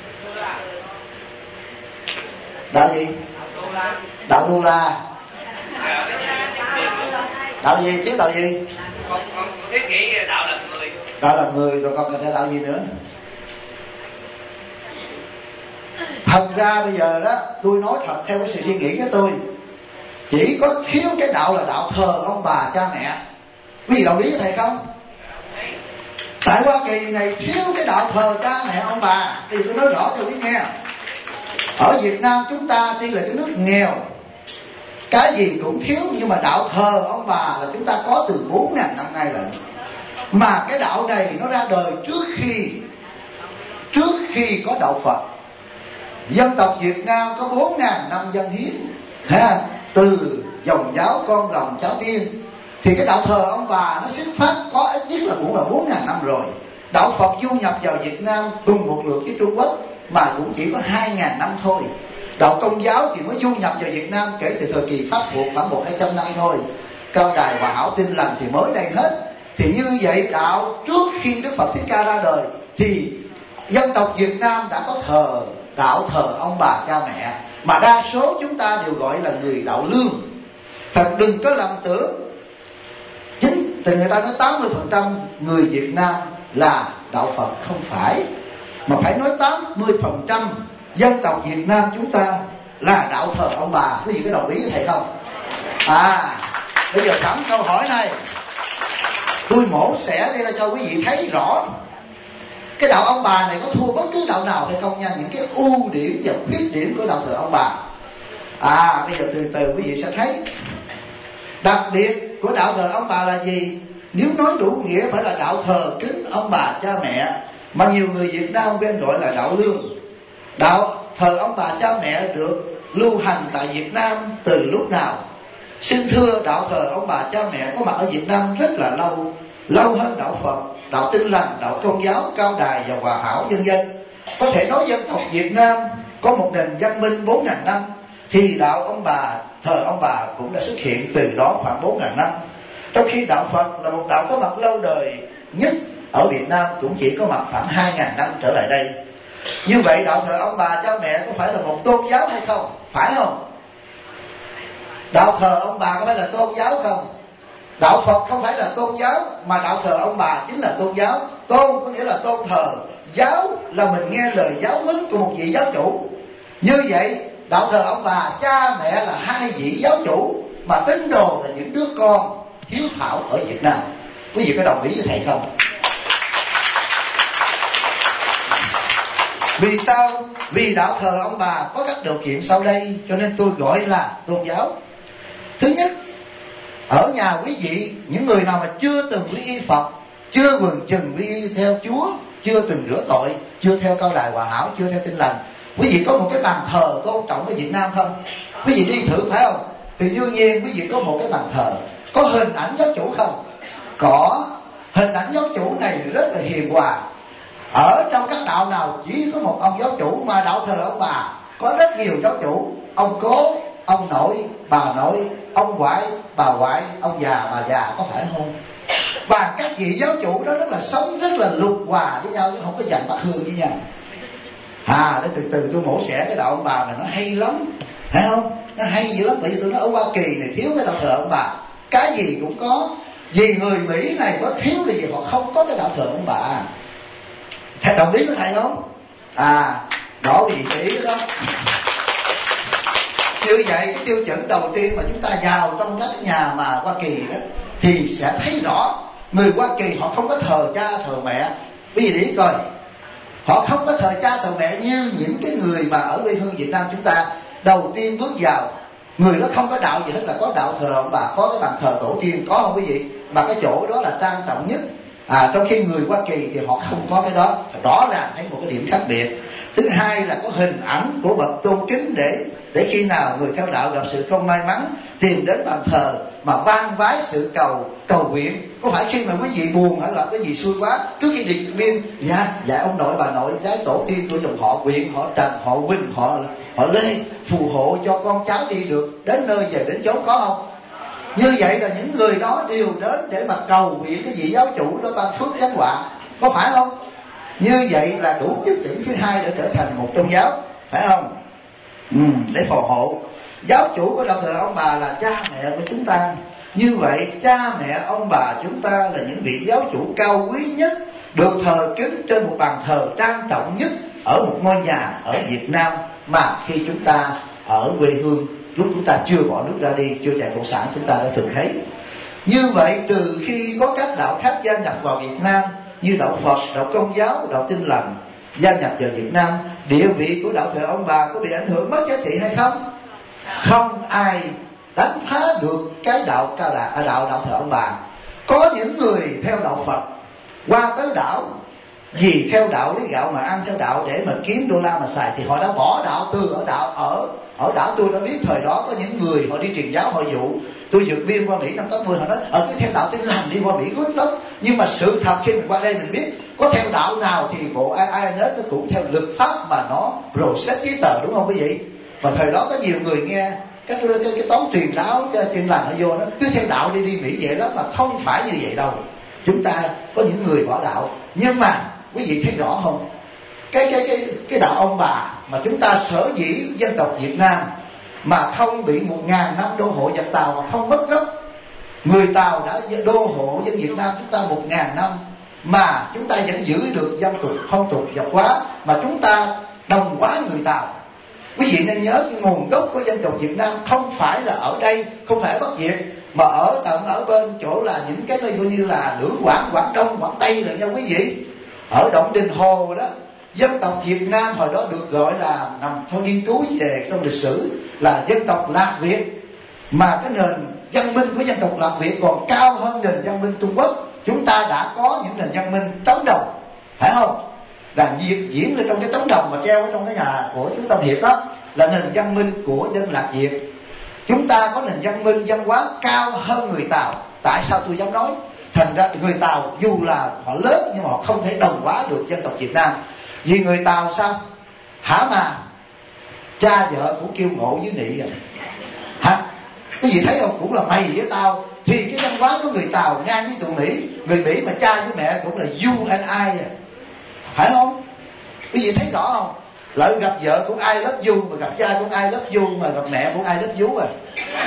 S2: Đạo gì? Đạo Đô La. Đạo gì? Thiếu đạo gì?
S4: Thiết nghĩ đạo là người.
S2: Đạo là người, rồi còn cái đạo gì nữa? Thật ra bây giờ đó, tôi nói thật theo cái sự suy nghĩ của tôi, chỉ có thiếu cái đạo là đạo thờ ông bà cha mẹ. Quý vị đồng ý với thầy không? Tại Hoa Kỳ này thiếu cái đạo thờ cha mẹ ông bà. Thì tôi nói rõ cho quý nghe. Ở Việt Nam chúng ta tuy là cái nước nghèo, cái gì cũng thiếu, nhưng mà đạo thờ ông bà là chúng ta có từ 4.000 năm nay rồi. Mà cái đạo này nó ra đời trước khi có đạo Phật. Dân tộc Việt Nam có 4.000 năm dân hiến, từ dòng giáo con rồng cháu tiên. Thì cái đạo thờ ông bà nó xuất phát có ít nhất là cũng là 4.000 năm rồi. Đạo Phật du nhập vào Việt Nam cùng một lượt với Trung Quốc mà cũng chỉ có 2.000 năm thôi. Đạo Công giáo thì mới du nhập vào Việt Nam kể từ thời kỳ Pháp thuộc khoảng 100-200 năm thôi. Cao Đài Hòa Hảo Tin Lành thì mới đây hết. Thì như vậy đạo trước khi Đức Phật Thích Ca ra đời thì dân tộc Việt Nam đã có đạo thờ ông bà cha mẹ, mà đa số chúng ta đều gọi là người đạo lương. Thật đừng có lầm tưởng, chính từ người ta nói 80% người Việt Nam là đạo Phật, không phải, mà phải nói 80% dân tộc Việt Nam chúng ta là đạo thờ ông bà. Quý vị có đồng ý với thầy không? Bây giờ sẵn câu hỏi này, tôi mổ xẻ đây là cho quý vị thấy rõ cái đạo ông bà này có thua bất cứ đạo nào hay không nha. Những cái ưu điểm và khuyết điểm của đạo thờ ông bà. Bây giờ từ từ quý vị sẽ thấy. Đặc biệt của đạo thờ ông bà là gì? Nếu nói đủ nghĩa phải là đạo thờ kính ông bà cha mẹ, mà nhiều người Việt Nam bên gọi là đạo lương. Đạo thờ ông bà cha mẹ được lưu hành tại Việt Nam từ lúc nào? Xin thưa, đạo thờ ông bà cha mẹ có mặt ở Việt Nam rất là lâu hơn đạo Phật, đạo Tin Lành, đạo Công giáo, Cao Đài và Hòa Hảo vân vân. Có thể nói dân tộc Việt Nam có một nền văn minh 4.000 năm, thì đạo ông bà, thờ ông bà cũng đã xuất hiện từ đó khoảng 4.000 năm. Trong khi đạo Phật là một đạo có mặt lâu đời nhất ở Việt Nam cũng chỉ có mặt khoảng 2.000 năm trở lại đây. Như vậy đạo thờ ông bà cha mẹ có phải là một tôn giáo hay không? Phải không? Đạo thờ ông bà có phải là tôn giáo không? Đạo Phật không phải là tôn giáo, mà đạo thờ ông bà chính là tôn giáo. Tôn có nghĩa là tôn thờ, giáo là mình nghe lời giáo huấn của một vị giáo chủ. Như vậy đạo thờ ông bà cha mẹ là hai vị giáo chủ, mà tín đồ là những đứa con hiếu thảo ở Việt Nam. Quý vị có đồng ý với thầy không? Vì sao? Vì đạo thờ ông bà có các điều kiện sau đây, cho nên tôi gọi là tôn giáo. Thứ nhất, ở nhà quý vị, những người nào mà chưa từng quy y Phật, chưa quần chừng quy y theo Chúa, chưa từng rửa tội, chưa theo Cao Đài Hòa Hảo, chưa theo Tin Lành, quý vị có một cái bàn thờ tôn trọng ở Việt Nam không? Quý vị đi thử phải không? Thì đương nhiên quý vị có một cái bàn thờ, có hình ảnh giáo chủ không? Có. Hình ảnh giáo chủ này rất là hiền hòa. Ở trong các đạo nào chỉ có một ông giáo chủ, mà đạo thờ ông bà có rất nhiều giáo chủ. Ông cố, ông nội, bà nội, ông ngoại, bà ngoại, ông già, bà già, có phải không? Và các vị giáo chủ đó rất là sống, rất là lục hòa với nhau, chứ không có dành bát hương với nhau. Để từ từ tôi mổ xẻ cái đạo ông bà này, nó hay lắm, thấy không? Nó hay dữ lắm. Bởi vì tôi nói ở Hoa Kỳ này thiếu cái đạo thờ ông bà, cái gì cũng có. Vì người Mỹ này có thiếu là gì? Họ không có cái đạo thờ ông bà. Thầy đồng ý với thầy không? Đó vị trí đó. Như vậy cái tiêu chuẩn đầu tiên mà chúng ta vào trong các nhà mà Hoa Kỳ đó thì sẽ thấy rõ người Hoa Kỳ họ không có thờ cha thờ mẹ. Quý vị để ý coi, họ không có thờ cha thờ mẹ như những cái người mà ở quê hương Việt Nam chúng ta. Đầu tiên bước vào, người đó không có đạo gì hết, là có đạo thờ ông bà, có cái bàn thờ tổ tiên, có không quý vị? Mà cái chỗ đó là trang trọng nhất. Trong khi người Hoa Kỳ thì họ không có cái đó. Rõ ràng thấy một cái điểm khác biệt. Thứ hai là có hình ảnh của bậc tôn kính để để khi nào người theo đạo gặp sự không may mắn tìm đến bàn thờ mà van vái sự cầu nguyện. Có phải khi mà quý vị buồn hay là cái gì xui quá, trước khi đi biên dạ ông nội bà nội gái tổ tiên của chồng họ Quyện, họ Trần, họ Huynh, họ Lê phù hộ cho con cháu đi được đến nơi về đến chốn, có không? Như vậy là những người đó đều đến để mà cầu nguyện cái vị giáo chủ đó ban phước giáng họa, có phải không? Như vậy là đủ tiêu chuẩn thứ hai để trở thành một tôn giáo, phải không? Để phù hộ. Giáo chủ của đạo thờ ông bà là cha mẹ của chúng ta. Như vậy cha mẹ ông bà chúng ta là những vị giáo chủ cao quý nhất, được thờ kính trên một bàn thờ trang trọng nhất ở một ngôi nhà ở Việt Nam mà khi chúng ta ở quê hương, lúc chúng ta chưa bỏ nước ra đi, chưa chạy cộng sản, chúng ta đã thường thấy. Như vậy từ khi có các đạo khác gia nhập vào Việt Nam như đạo Phật, đạo Công giáo, đạo Tin lành gia nhập vào Việt Nam, địa vị của đạo thờ ông bà có bị ảnh hưởng mất giá trị hay không? Không ai đánh phá được cái đạo thờ ông bà. Có những người theo đạo Phật qua tới đảo, vì theo đạo lấy gạo mà ăn, theo đạo để mà kiếm đô la mà xài, thì họ đã bỏ đạo. Từ ở đảo tôi đã biết thời đó có những người họ đi truyền giáo, họ dụ tôi vượt biên qua Mỹ năm 80, họ nói cái theo đạo Tin lành đi qua Mỹ good lắm. Nhưng mà sự thật khi mình qua đây mình biết có theo đạo nào thì bộ INS nó cũng theo luật pháp mà nó process giấy tờ, đúng không quý vị? Mà thời đó có nhiều người nghe cái toán truyền giáo truyền lành nó vô, nó cứ theo đạo đi Mỹ vậy đó, mà không phải như vậy đâu. Chúng ta có những người bỏ đạo, nhưng mà quý vị thấy rõ không? Cái đạo ông bà mà chúng ta sở dĩ dân tộc Việt Nam mà không bị 1.000 năm đô hộ dân Tàu mà không mất gốc. Người Tàu đã đô hộ dân Việt Nam chúng ta 1.000 năm mà chúng ta vẫn giữ được dân tục, phong tục, tập quán mà chúng ta đồng hóa người Tàu. Quý vị nên nhớ cái nguồn gốc của dân tộc Việt Nam không phải là ở đây, không phải ở Bắc Việt, mà ở bên chỗ là những cái nơi như là Lưỡng Quảng, Quảng Đông, Quảng Tây là nha quý vị. Ở Động Đình Hồ đó, dân tộc Việt Nam hồi đó được gọi là, nằm theo nghiên cứu về trong lịch sử, là dân tộc Lạc Việt. Mà cái nền văn minh của dân tộc Lạc Việt còn cao hơn nền văn minh Trung Quốc. Chúng ta đã có những nền văn minh trống đồng, phải không? Là diễn lên trong cái trống đồng mà treo ở trong cái nhà của chúng ta Việt đó, là nền văn minh của dân Lạc Việt. Chúng ta có nền văn minh văn hóa cao hơn người Tàu. Tại sao tôi dám nói? Thành ra người Tàu dù là họ lớn nhưng mà họ không thể đồng hóa được dân tộc Việt Nam. Vì người Tàu sao? Hả mà cha vợ cũng kêu ngộ với nị à. Hả? Cái gì thấy không? Cũng là mày với tao. Thì cái văn hóa của người Tàu ngang với tụi Mỹ. Người Mỹ mà cha với mẹ cũng là you and I à. Phải không? Cái gì thấy rõ không? Lợi gặp vợ cũng I love you, mà gặp cha cũng I love you, mà gặp mẹ cũng I love you à.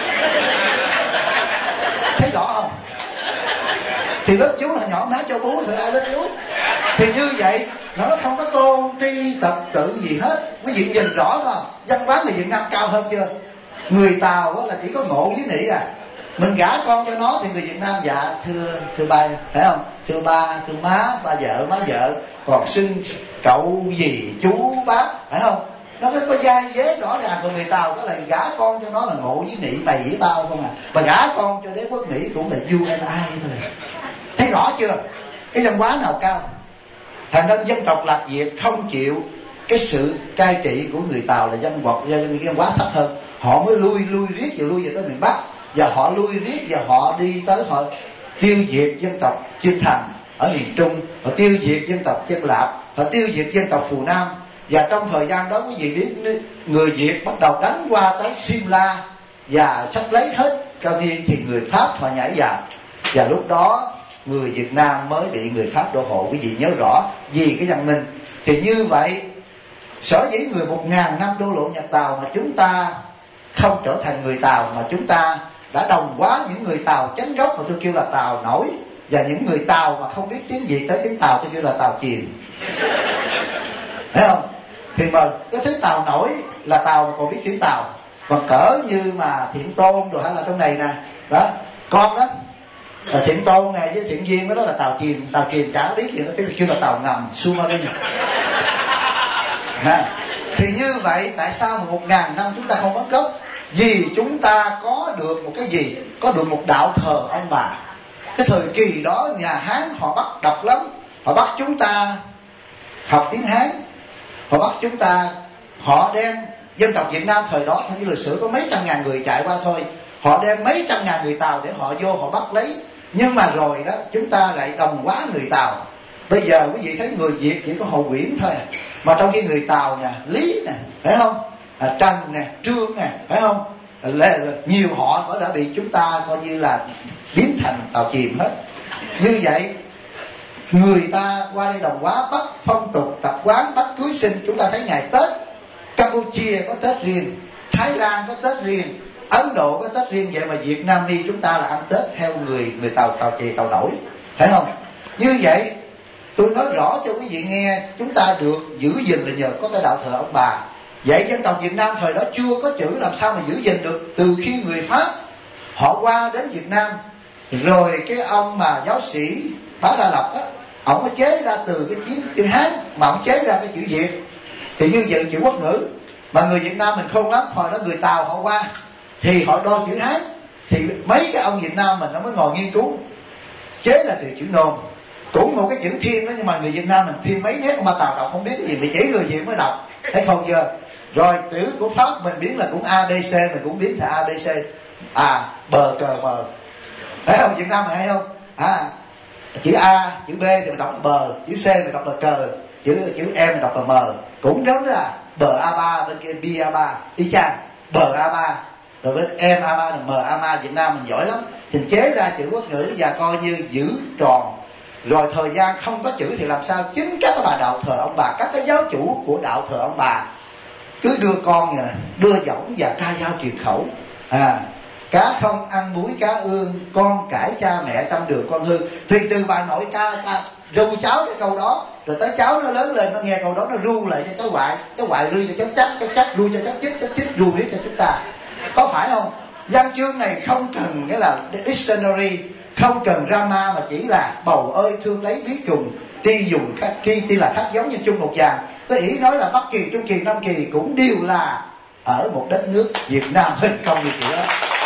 S2: Thấy rõ không? Thì lớp chú là nhỏ má cho bú thì ai lớp chú. Thì như vậy nó không có tôn ti tập tự gì hết. Quý vị nhìn rõ không? Văn hóa người Việt Nam cao hơn chưa? Người Tàu là chỉ có ngộ với nị à. Mình gả con cho nó thì người Việt Nam dạ thưa ba, phải không? Thưa ba, thưa má vợ, còn xưng cậu gì chú bác, phải không? Nó mới có giai giới rõ ràng. Của người Tàu đó là gả con cho nó là ngộ với nị, mày với tao không à. Mà gả con cho đế quốc Mỹ cũng là you and I thôi. Thấy rõ chưa? Cái văn hóa nào cao? Thành ra dân tộc Lạc Việt không chịu cái sự cai trị của người Tàu là dân văn hóa thấp hơn. Họ mới lui riết về tới miền Bắc, và họ lui riết và họ đi tới họ tiêu diệt dân tộc Chinh Thành ở miền Trung, họ tiêu diệt dân tộc Chân Lạp, họ tiêu diệt dân tộc Phù Nam. Và trong thời gian đó quý vị biết người Việt bắt đầu đánh qua tới Simla và sắp lấy hết Cao Niên, thì người Pháp họ nhảy vào, và lúc đó người Việt Nam mới bị người Pháp đô hộ. Quý vị nhớ rõ, vì cái văn minh. Thì như vậy sở dĩ người 1.000 năm đô hộ Nhật Tàu mà chúng ta không trở thành người Tàu, mà chúng ta đã đồng hóa những người Tàu chánh gốc mà tôi kêu là Tàu nổi, và những người Tàu mà không biết tiếng gì tới tiếng Tàu tôi kêu là Tàu chìm. Thấy không? Thì mà cái thứ Tàu nổi là Tàu mà còn biết tiếng Tàu. Còn cỡ như mà Thiện Tôn rồi hay là trong này nè đó, con đó là Thiện Tôn này với Thiện Duyên đó là Tàu chìm chả biết gì, nó kêu là tàu ngầm submarine. Thì như vậy tại sao mà 1.000 năm chúng ta không mất gốc? Vì chúng ta có được một cái gì? Có được một đạo thờ ông bà. Cái thời kỳ đó nhà Hán họ bắt độc lắm. Họ bắt chúng ta học tiếng Hán, họ bắt chúng ta, họ đem dân tộc Việt Nam thời đó theo như lịch sử có mấy trăm ngàn người chạy qua thôi, họ đem mấy trăm ngàn người Tàu để họ vô họ bắt lấy. Nhưng mà rồi đó chúng ta lại đồng hóa người Tàu. Bây giờ quý vị thấy người Việt chỉ có Hồ Quyển thôi, mà trong khi người Tàu nè, Lý nè, phải không, Trần nè, Trương nè, phải không, nhiều họ đã bị chúng ta coi như là biến thành tàu chìm hết. Như vậy người ta qua đây đồng hóa, bắt phong tục tập quán, bắt cưới sinh. Chúng ta thấy ngày Tết Campuchia có Tết riêng, Thái Lan có Tết riêng, Ấn Độ có Tết riêng. Vậy mà Việt Nam đi chúng ta là ăn Tết theo người tàu chì tàu nổi, phải không? Như vậy tôi nói rõ cho quý vị nghe, chúng ta được giữ gìn là nhờ có cái đạo thờ ông bà. Vậy dân tộc Việt Nam thời đó chưa có chữ, làm sao mà giữ gìn được? Từ khi người Pháp họ qua đến Việt Nam, rồi cái ông mà giáo sĩ Bá Đa Lập á, ông có chế ra từ cái chữ Hán mà ông chế ra cái chữ Việt. Thì như vậy chữ quốc ngữ, mà người Việt Nam mình khôn lắm, hồi đó người Tàu họ qua thì họ đo chữ Hán, thì mấy cái ông Việt Nam mình nó mới ngồi nghiên cứu chế ra từ chữ Nôm. Cũng một cái chữ Thiên đó, nhưng mà người Việt Nam mình thêm mấy nét mà Tàu đọc không biết cái gì, bị chỉ người Việt mới đọc, thấy không chưa? Rồi chữ của Pháp mình biến là cũng ABC, mình cũng biến thành ABC, bờ cờ mờ, thấy không? Việt Nam mình hay không? Chữ A, chữ B thì mình đọc là bờ, chữ C mình đọc là cờ, chữ M mình đọc là mờ. Cũng giống là bờ A3 bên kia B A3 y chang, bờ A3 rồi bên M A3 là M A3. Việt Nam mình giỏi lắm, thì chế ra chữ quốc ngữ và coi như giữ tròn. Rồi thời gian không có chữ thì làm sao? Chính các bà đạo thờ ông bà, các cái giáo chủ của đạo thờ ông bà cứ đưa con như này, đưa giỏng và ca dao truyền khẩu. Cá không ăn muối cá ương, con cãi cha mẹ trăm đường con hư. Thì từ bà nội ca ru cháu cái câu đó, rồi tới cháu nó lớn lên nó nghe câu đó nó ru lại cho cháu ngoại ru cho cháu chắc ru cho cháu chích ru riết cho chúng ta. Có phải không? Văn chương này không cần nghĩa là dictionary, không cần drama, mà chỉ là bầu ơi thương lấy biết trùng, ti là khác giống như chung một vàng. Tôi ý nói là Bắc Kỳ, Trung Kỳ, Nam Kỳ cũng đều là ở một đất nước Việt Nam hết công như kiểu đó.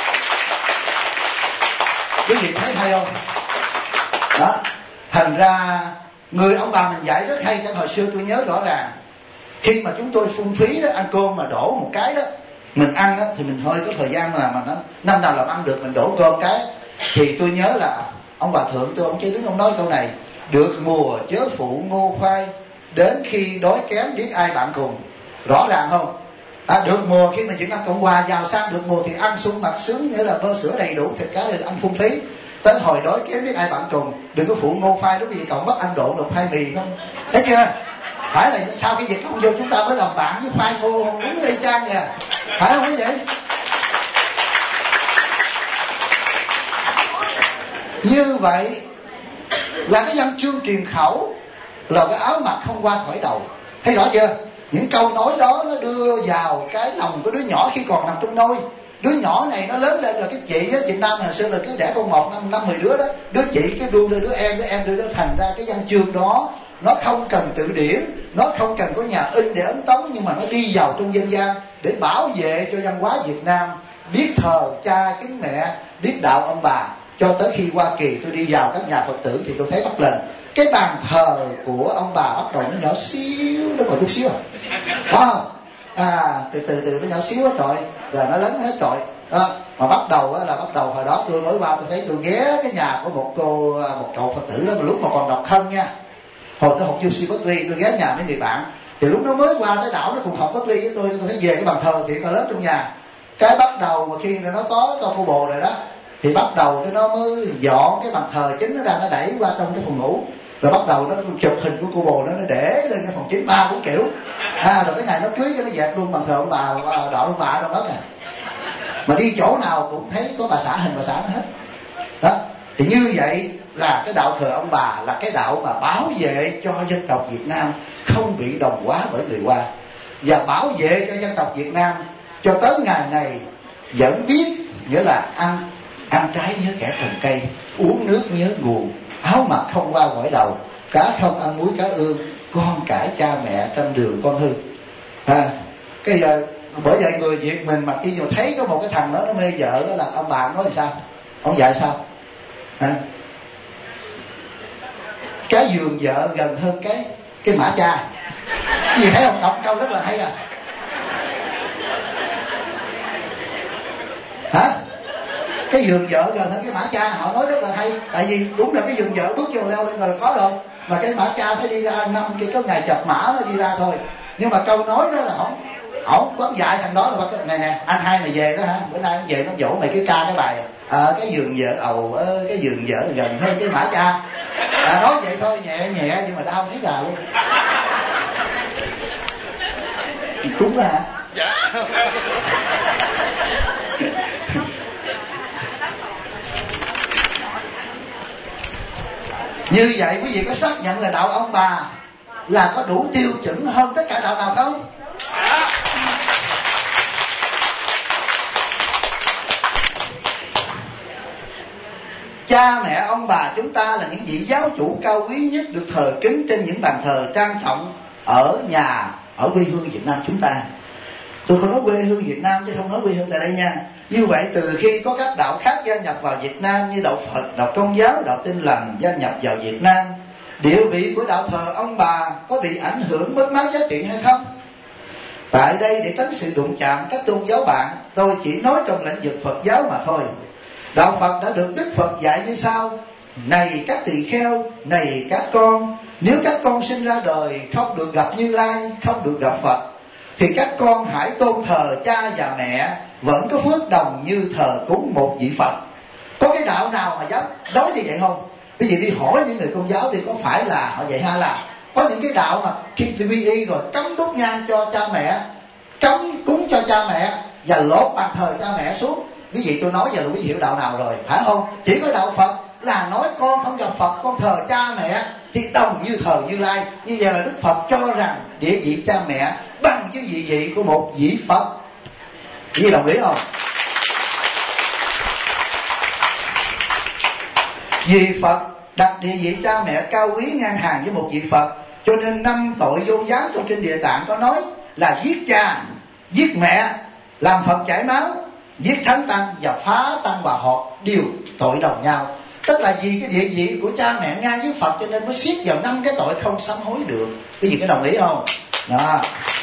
S2: Quý vị thấy hay không? Đó, thành ra người ông bà mình dạy rất hay. Cho hồi xưa tôi nhớ rõ ràng, khi mà chúng tôi phung phí đó, ăn cơm mà đổ một cái đó, mình ăn đó, thì mình hơi có thời gian mà nó năm nào làm ăn được mình đổ cơm cái. Thì tôi nhớ là ông bà thượng tôi, ông chế đứng ông nói câu này: được mùa chớ phụ ngô khoai, đến khi đói kém biết ai bạn cùng. Rõ ràng không? Được mùa khi mà chuyện ăn Cộng Hòa giàu sang, được mùa thì ăn sung mặc sướng, nghĩa là bơ sữa đầy đủ, thịt cá thì ăn phung phí. Tới hồi đói kém biết ai bạn cùng, đừng có phụ ngô khoai. Lúc gì cộng mất ăn độ được khoai mì không? Thấy chưa? Phải là sau khi Việt Công vô chúng ta mới làm bạn với khoai ngô, đúng y chang nha. Phải không quý vị? Như vậy là cái văn chương truyền khẩu, là cái áo mặc không qua khỏi đầu. Thấy rõ chưa? Những câu nói đó nó đưa vào cái lòng của đứa nhỏ khi còn nằm trong nôi. Đứa nhỏ này nó lớn lên rồi, cái chị á, Việt Nam hồi xưa là cứ đẻ con một năm 10 đứa đó, đứa chị cái đu đứa em đưa nó, thành ra cái văn chương đó nó không cần từ điển, nó không cần có nhà in để ấn tống, nhưng mà nó đi vào trong dân gian để bảo vệ cho văn hóa Việt Nam, biết thờ cha kính mẹ, biết đạo ông bà. Cho tới khi Hoa Kỳ tôi đi vào các nhà Phật tử thì tôi thấy bắt lên cái bàn thờ của ông bà bắt đầu nó nhỏ xíu, nó còn chút xíu không? Từ từ nó nhỏ xíu hết trọi, rồi nó lớn hết trọi đó. Mà bắt đầu hồi đó tôi mới qua, tôi thấy tôi ghé cái nhà của một cậu Phật tử đó, mà lúc mà còn độc thân nha, hồi tôi học UC Berkeley, tôi ghé nhà mấy người bạn, thì lúc nó mới qua tới đảo nó cùng học Berkeley với tôi thấy về cái bàn thờ thiệt là lớn trong nhà. Cái bắt đầu mà khi nó có con cô bồ rồi đó, thì bắt đầu cái nó mới dọn cái bàn thờ chính nó ra, nó đẩy qua trong cái phòng ngủ, rồi bắt đầu nó chụp hình của cô bồ nó để lên cái phòng chính 3-4 kiểu. Rồi cái ngày nó cưới cái nó dẹp luôn bàn thờ ông bà, đội ông bà trong đó nè. Mà đi chỗ nào cũng thấy có bà xã, hình bà xã hết đó. Thì như vậy là cái đạo thờ ông bà là cái đạo mà bảo vệ cho dân tộc Việt Nam không bị đồng hóa bởi người Hoa, và bảo vệ cho dân tộc Việt Nam cho tới ngày này vẫn biết nghĩa là ăn trái nhớ kẻ trồng cây, uống nước nhớ nguồn, áo mặc không qua khỏi đầu, cá không ăn muối cá ương, con cãi cha mẹ trăm đường con hư. Cái giờ bởi vậy người Việt mình mà khi mà thấy có một cái thằng đó nó mê vợ đó, là ông bà nói sao? Ông dạy sao? Cái giường vợ gần hơn cái mã cha. Cái gì thấy không? Đọc câu rất là hay Hả? Cái giường vợ gần hơn cái mã cha, họ nói rất là hay. Tại vì đúng là cái giường vợ bước vô leo lên rồi là có rồi, mà cái mã cha phải đi ra 5 cái có ngày chập mã nó đi ra thôi. Nhưng mà câu nói đó là ổng bấm dạy thằng đó là bắt này nè, anh hai mày về đó hả, bữa nay anh về nó dỗ mày cái ca cái bài cái giường vợ ầu cái giường vợ gần hơn cái mã cha. Nói vậy thôi, nhẹ nhẹ nhưng mà đau thấy gà luôn. Đúng hả? Dạ. Như vậy quý vị có xác nhận là đạo ông bà là có đủ tiêu chuẩn hơn tất cả đạo nào không? Cha mẹ ông bà chúng ta là những vị giáo chủ cao quý nhất được thờ kính trên những bàn thờ trang trọng ở nhà, ở quê hương Việt Nam chúng ta. Tôi không nói quê hương Việt Nam chứ không nói quê hương tại đây nha. Như vậy từ khi có các đạo khác gia nhập vào Việt Nam như đạo Phật, đạo Công giáo, đạo Tin Lành gia nhập vào Việt Nam, địa vị của đạo thờ ông bà có bị ảnh hưởng mất mát giá trị hay không? Tại đây để tránh sự đụng chạm các tôn giáo bạn, tôi chỉ nói trong lĩnh vực Phật giáo mà thôi. Đạo Phật đã được Đức Phật dạy như sau: này các tỳ kheo, này các con, nếu các con sinh ra đời không được gặp Như Lai, không được gặp Phật, thì các con hãy tôn thờ cha và mẹ, vẫn có phước đồng như thờ cúng một vị Phật. Có cái đạo nào mà dám nói như vậy không? Bây giờ đi hỏi những người Công giáo thì có phải là họ vậy hay là có những cái đạo mà khi quy y rồi cấm đốt nhang cho cha mẹ, cấm cúng cho cha mẹ và lột bàn thờ cha mẹ xuống. Quý vị tôi nói giờ là quý vị hiểu đạo nào rồi, phải không? Chỉ có đạo Phật là nói con không gặp Phật, con thờ cha mẹ thì đồng như thờ Như Lai. Như vậy là Đức Phật cho rằng địa vị cha mẹ bằng với địa vị của một vị Phật. Quý vị đồng ý không? Vì Phật đặt địa vị cha mẹ cao quý ngang hàng với một vị Phật, cho nên 5 tội vô gián trong kinh Địa Tạng có nói là giết cha, giết mẹ, làm Phật chảy máu, giết thánh tăng và phá tăng hòa hợp đều tội đồng nhau. Tức là vì cái địa vị của cha mẹ ngang với Phật cho nên mới siết vào 5 cái tội không sám hối được. Cái gì có đồng ý không? Đó.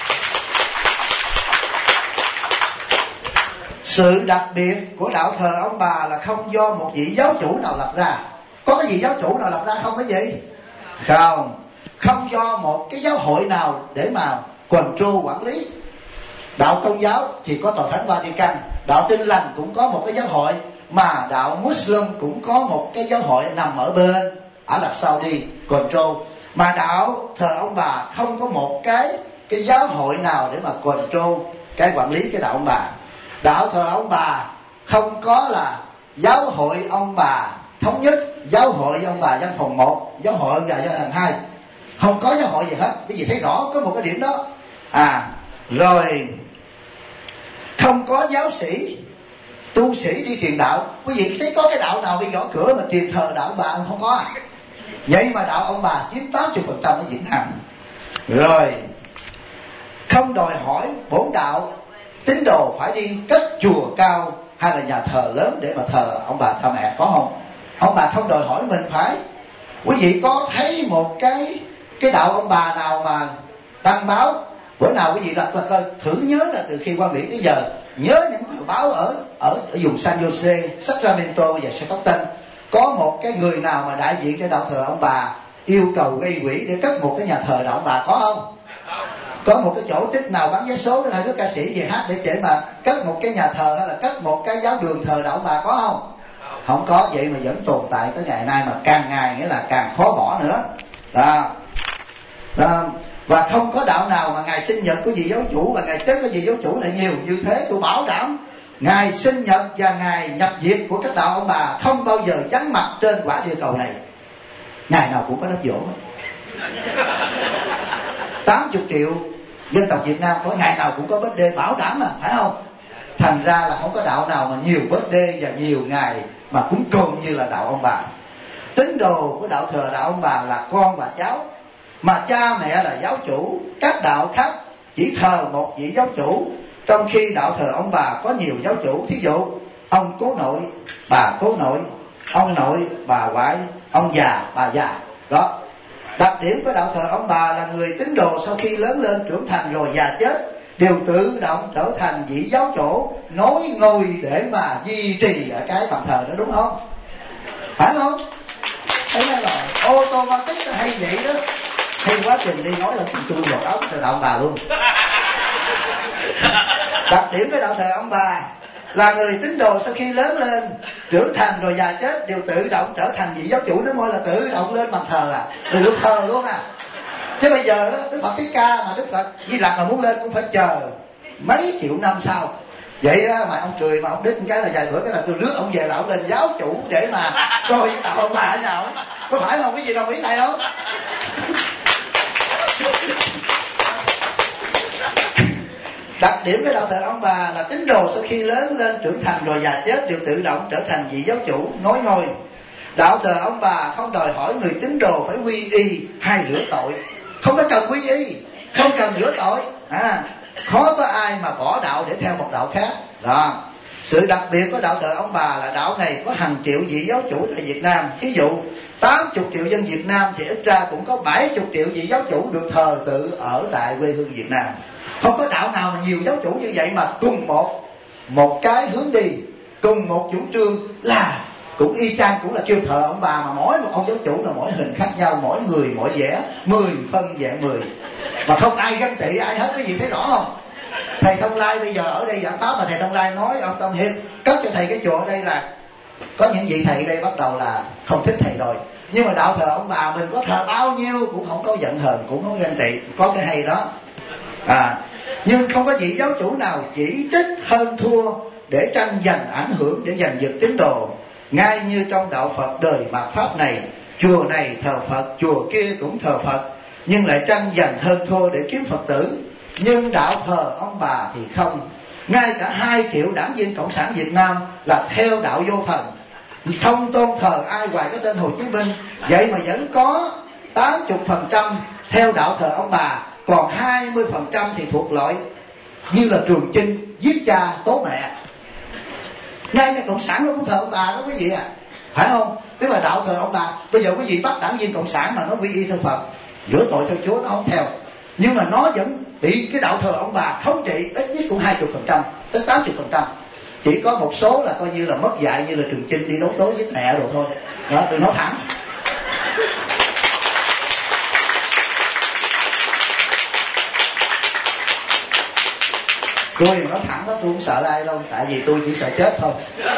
S2: Sự đặc biệt của đạo thờ ông bà là không do một vị giáo chủ nào lập ra. Có cái gì giáo chủ nào lập ra không cái gì? Không. Không do một cái giáo hội nào để mà control quản lý. Đạo Công giáo thì có tòa thánh Vatican, đạo Tin Lành cũng có một cái giáo hội, mà đạo Muslim cũng có một cái giáo hội nằm ở bên Ả Rập Saudi control. Mà đạo thờ ông bà không có một cái giáo hội nào để mà control cái quản lý cái đạo ông bà. Đạo thờ ông bà không có là giáo hội ông bà thống nhất, giáo hội ông bà văn phòng 1, giáo hội ông bà văn phòng 2, không có giáo hội gì hết. Quý vị thấy rõ có một cái điểm đó. Rồi không có giáo sĩ, tu sĩ đi truyền đạo. Quý vị thấy có cái đạo nào đi gõ cửa mà truyền thờ đạo ông bà không có? Vậy mà đạo ông bà chiếm 80% ở Việt Nam. Rồi không đòi hỏi bổn đạo tín đồ phải đi cất chùa cao hay là nhà thờ lớn để mà thờ ông bà cha mẹ, có không? Ông bà không đòi hỏi mình phải. Quý vị có thấy một cái đạo ông bà nào mà đăng báo? Bữa nào quý vị đặt coi thử nhớ là từ khi qua Mỹ tới giờ, nhớ những tờ báo ở vùng San Jose, Sacramento và Stockton, có một cái người nào mà đại diện cho đạo thờ ông bà yêu cầu gây quỹ để cất một cái nhà thờ đạo ông bà, có không? Có một cái chỗ trích nào bán vé số hay đứa ca sĩ về hát để mà cất một cái nhà thờ hay là cất một cái giáo đường thờ đạo ông bà, có không? Không có. Vậy mà vẫn tồn tại tới ngày nay, mà càng ngày nghĩa là càng khó bỏ nữa. Đó. Và không có đạo nào mà ngày sinh nhật của vị giáo chủ và ngày chết của vị giáo chủ lại nhiều như thế. Tôi bảo đảm ngày sinh nhật và ngày nhập diệt của các đạo ông bà không bao giờ vắng mặt trên quả địa cầu này. Ngày nào cũng có đám giỗ. 80 triệu dân tộc Việt Nam có ngày nào cũng có birthday, bảo đảm mà, phải không? Thành ra là không có đạo nào mà nhiều birthday và nhiều ngày mà cúng cơm như là đạo ông bà. Tín đồ của đạo thờ đạo ông bà là con và cháu, mà cha mẹ là giáo chủ. Các đạo khác chỉ thờ một vị giáo chủ, trong khi đạo thờ ông bà có nhiều giáo chủ. Thí dụ ông cố nội, bà cố nội, ông nội, bà ngoại, ông già, bà già. Đó. Đặc điểm của đạo thờ ông bà là người tín đồ sau khi lớn lên trưởng thành rồi già chết đều tự động trở thành vị giáo chủ nối ngôi để mà duy trì ở cái bàn thờ đó, đúng không? Phải không? Thấy đó là automatic là hay vậy đó. Hay quá trình đi nói là tôi lột áo từ đạo ông bà luôn. Đặc điểm với đạo thờ ông bà là người tín đồ sau khi lớn lên, trưởng thành rồi già chết đều tự động trở thành vị giáo chủ. Nó gọi là tự động lên bàn thờ, là được thờ luôn à. Chứ bây giờ Đức Phật Thích Ca mà Đức Phật Di Lặc mà muốn lên cũng phải chờ mấy triệu năm sau. Vậy đó, mà ông cười mà ông đít cái là vài bữa cái là từ nước ông về là ông lên giáo chủ để mà coi đạo ông bà thế nào. Có phải không? Cái gì đồng ý thầy không? Đặc điểm với đạo thờ ông bà là tín đồ sau khi lớn lên, trưởng thành rồi già chết đều tự động trở thành vị giáo chủ nối ngôi. Đạo thờ ông bà không đòi hỏi người tín đồ phải quy y hay rửa tội, không có cần quy y, không cần rửa tội. Khó có ai mà bỏ đạo để theo một đạo khác. Đó. Sự đặc biệt của đạo thờ ông bà là đạo này có hàng triệu vị giáo chủ tại Việt Nam. Ví dụ 80 triệu dân Việt Nam thì ít ra cũng có 70 triệu vị giáo chủ được thờ tự ở tại quê hương Việt Nam. Không có đạo nào mà nhiều giáo chủ như vậy mà cùng một cái hướng đi, cùng một chủ trương, là cũng y chang, cũng là kêu thờ ông bà, mà mỗi một ông giáo chủ là mỗi hình khác nhau, mỗi người mỗi vẻ, 10 phân vẹn 10, mà không ai ganh tị ai hết. Cái gì thấy rõ không? Thầy Thông Lai bây giờ ở đây giảng pháp mà thầy Thông Lai nói ông Tâm Hiệp cất cho thầy cái chùa ở đây là có những vị thầy đây bắt đầu là không thích thầy rồi. Nhưng mà đạo thờ ông bà mình có thờ bao nhiêu cũng không có giận hờn, cũng không ganh tị, có cái hay đó. Nhưng không có vị giáo chủ nào chỉ trích hơn thua để tranh giành ảnh hưởng, để giành giật tín đồ. Ngay như trong đạo Phật đời mạt Pháp này, chùa này thờ Phật, chùa kia cũng thờ Phật, nhưng lại tranh giành hơn thua để kiếm Phật tử. Nhưng đạo thờ ông bà thì không. Ngay cả 2 triệu đảng viên Cộng sản Việt Nam là theo đạo vô thần, không tôn thờ ai ngoài cái tên Hồ Chí Minh. Vậy mà vẫn có 80% theo đạo thờ ông bà, còn 20% thì thuộc loại như là Trường Chinh giết cha tố mẹ. Ngay cái Cộng sản nó cũng thờ ông bà đó quý vị à, phải không? Tức là đạo thờ ông bà. Bây giờ quý vị bắt đảng viên Cộng sản mà nó quy y theo Phật, rửa tội theo Chúa, nó không theo, nhưng mà nó vẫn bị cái đạo thờ ông bà thống trị, ít nhất cũng 20% đến 80%. Chỉ có một số là coi như là mất dạy, như là Trường Chinh đi đấu tố giết mẹ rồi thôi. Đó, tôi nói thẳng. Tôi nói thẳng đó, tôi không sợ ai đâu, tại vì tôi chỉ sợ chết thôi.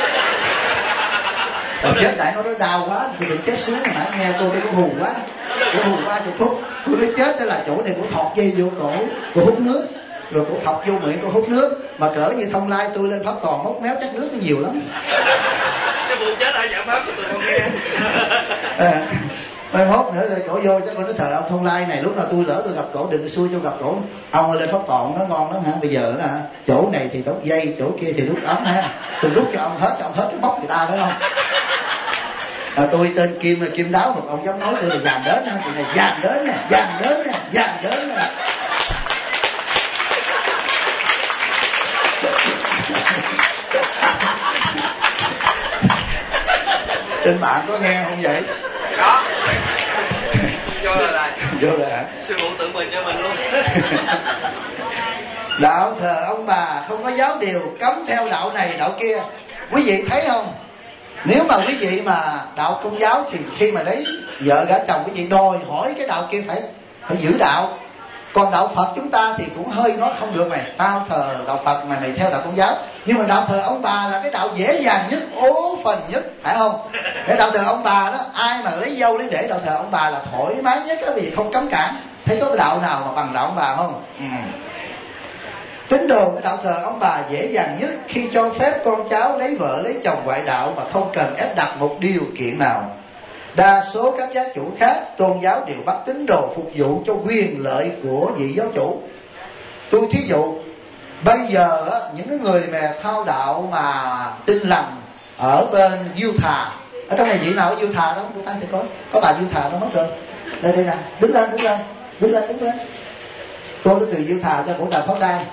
S2: Còn chết tại nó đau quá thì đừng chết sướng, mà nghe tôi đây cũng hù quá. Tôi hù 30 phút. Tôi nói chết đó là chỗ này của thọt dây vô cổ, của hút nước, rồi của thọc vô miệng, của hút nước. Mà cỡ như Thông Lai tôi lên Pháp Toàn móc méo chắc nước nó nhiều lắm.
S4: Sư phụ chết ai giảng pháp cho tôi con nghe.
S2: Mai mốt nữa rồi cổ vô chắc con nói thờ ông Thông Lai này, lúc nào tôi lỡ tôi gặp cổ đừng xui cho gặp cổ. Ông ơi lên Pháp Toàn nó ngon lắm hả? Bây giờ là chỗ này thì đốt dây, chỗ kia thì đút ấm ha. Tôi đút cho ông hết cái bóc người ta phải không? Tôi tên Kim Đáo, một ông dám nói tôi là dàn đến ha, này dàn đến nè, dàn đến nè, dàn đến nè. Trên bạn có nghe không vậy?
S4: Có. Vô rồi.
S2: Vô rồi hả?
S4: Sư phụ tự mình cho mình luôn.
S2: Đạo thờ ông bà không có giáo điều cấm theo đạo này đạo kia. Quý vị thấy không? Nếu mà quý vị mà đạo Công giáo thì khi mà lấy vợ gả chồng, quý vị đòi hỏi cái đạo kia phải giữ đạo. Còn đạo Phật chúng ta thì cũng hơi nói không được mày, tao thờ đạo Phật mà mày theo đạo Công giáo. Nhưng mà đạo thờ ông bà là cái đạo dễ dàng nhất, ố phần nhất, phải không? Để đạo thờ ông bà đó, ai mà lấy dâu lấy để đạo thờ ông bà là thoải mái nhất đó, vì không cấm cản. Thấy có cái đạo nào mà bằng đạo ông bà không? Tín đồ cái đạo thờ ông bà dễ dàng nhất khi cho phép con cháu lấy vợ lấy chồng ngoại đạo mà không cần ép đặt một điều kiện nào. Đa số các giáo chủ khác tôn giáo đều bắt tín đồ phục vụ cho quyền lợi của vị giáo chủ. Tôi thí dụ bây giờ những cái người mà thao đạo mà tin lành ở bên Utah, ở trong này vị nào ở Utah đó chúng ta sẽ có bà Utah nó mất rồi. Đây nè, đứng lên. Tôi đã từ Utah cho cổ Trà Pháp Đan.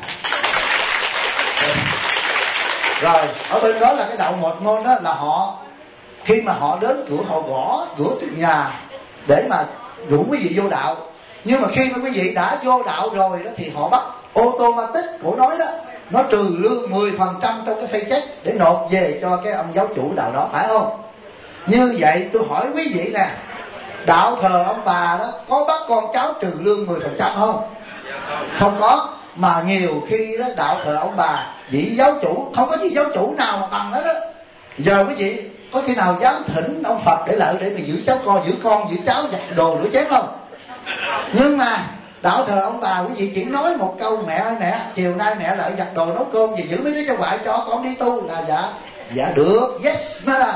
S2: Rồi ở bên đó là cái đạo một môn đó, là họ khi mà họ đến cửa họ gõ cửa từ nhà để mà rủ quý vị vô đạo. Nhưng mà khi mà quý vị đã vô đạo rồi đó thì họ bắt automatic của nói đó, nó trừ lương 10% trong cái paycheck để nộp về cho cái ông giáo chủ đạo đó, phải không? Như vậy tôi hỏi quý vị nè, đạo thờ ông bà đó có bắt con cháu trừ lương 10% không? Không có. Mà nhiều khi đó đạo thờ ông bà vị giáo chủ, không có vị giáo chủ nào mà bằng hết đó. Giờ quý vị có khi nào dám thỉnh ông Phật để lợi để mà giữ cháu con, giữ cháu, giặt đồ rửa chén không? Nhưng mà đạo thờ ông bà quý vị chỉ nói một câu: mẹ ơi mẹ, chiều nay mẹ lại giặt đồ nấu cơm và giữ mấy đứa cho ngoại cho con đi tu, là dạ được, yes madam,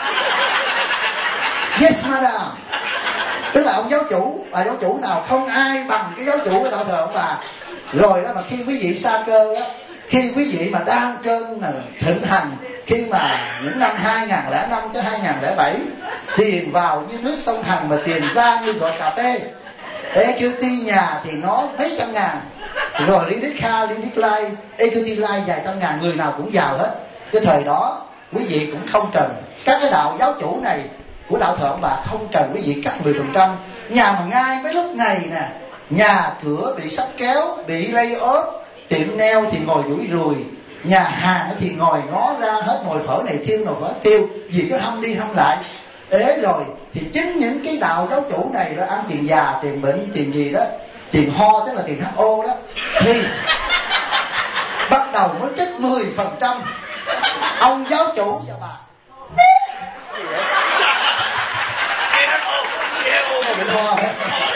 S2: yes madam. Tức là ông giáo chủ, bà giáo chủ nào không ai bằng cái giáo chủ của đạo thờ ông bà. Rồi đó, mà khi quý vị sa cơ á, khi quý vị mà đang cơn thịnh hành, khi mà những năm 2005 tới 2007 tiền vào như nước sông Hằng mà tiền ra như giọt cà phê, EQT nhà thì nó mấy trăm ngàn, rồi Lidit Kha, Lidit Lai, EQT Lai vài trăm ngàn, người nào cũng giàu hết. Cái thời đó quý vị cũng không cần, các cái đạo giáo chủ này của đạo thờ ông bà không cần quý vị cắt 10%. Nhà mà ngay mấy lúc này nè, nhà cửa bị sắp kéo, bị lay off, tiệm neo thì ngồi đuổi ruồi, nhà hàng thì ngồi ngó ra hết, ngồi phở này thiêu, nồi phở tiêu, vì cứ hâm đi hâm lại. Ế rồi thì chính những cái đạo giáo chủ này đó ăn tiền già, tiền bệnh, tiền gì đó, tiền ho tức là tiền HO đó, thì bắt đầu mới trích 10%. Ông giáo chủ cho bà bệnh ho hả?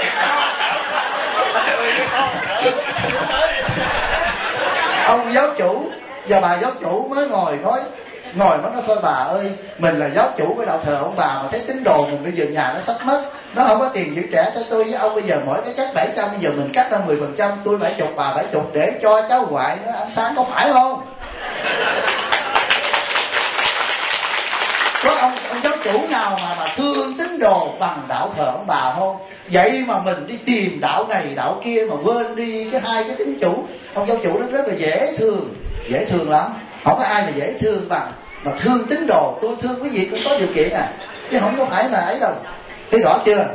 S2: Ông giáo chủ và bà giáo chủ mới ngồi nói thôi bà ơi, mình là giáo chủ của đạo thờ ông bà mà thấy tín đồ mình bây giờ nhà nó sắp mất, nó không có tiền giữ trẻ cho tôi với ông, bây giờ mỗi cái cắt 700, bây giờ mình cắt ra 10%, tôi 70 bà 70 để cho cháu ngoại nó ăn sáng, có phải không? Có ông giáo chủ nào mà thương tín đồ bằng đạo thờ ông bà không? Vậy mà mình đi tìm đạo này đạo kia mà quên đi cái hai cái tín chủ. Ông giáo chủ nó rất là dễ thương lắm, không có ai mà dễ thương bằng mà thương tín đồ. Tôi thương quý vị cũng có điều kiện à, chứ không có phải mà ấy đâu. Thấy rõ chưa?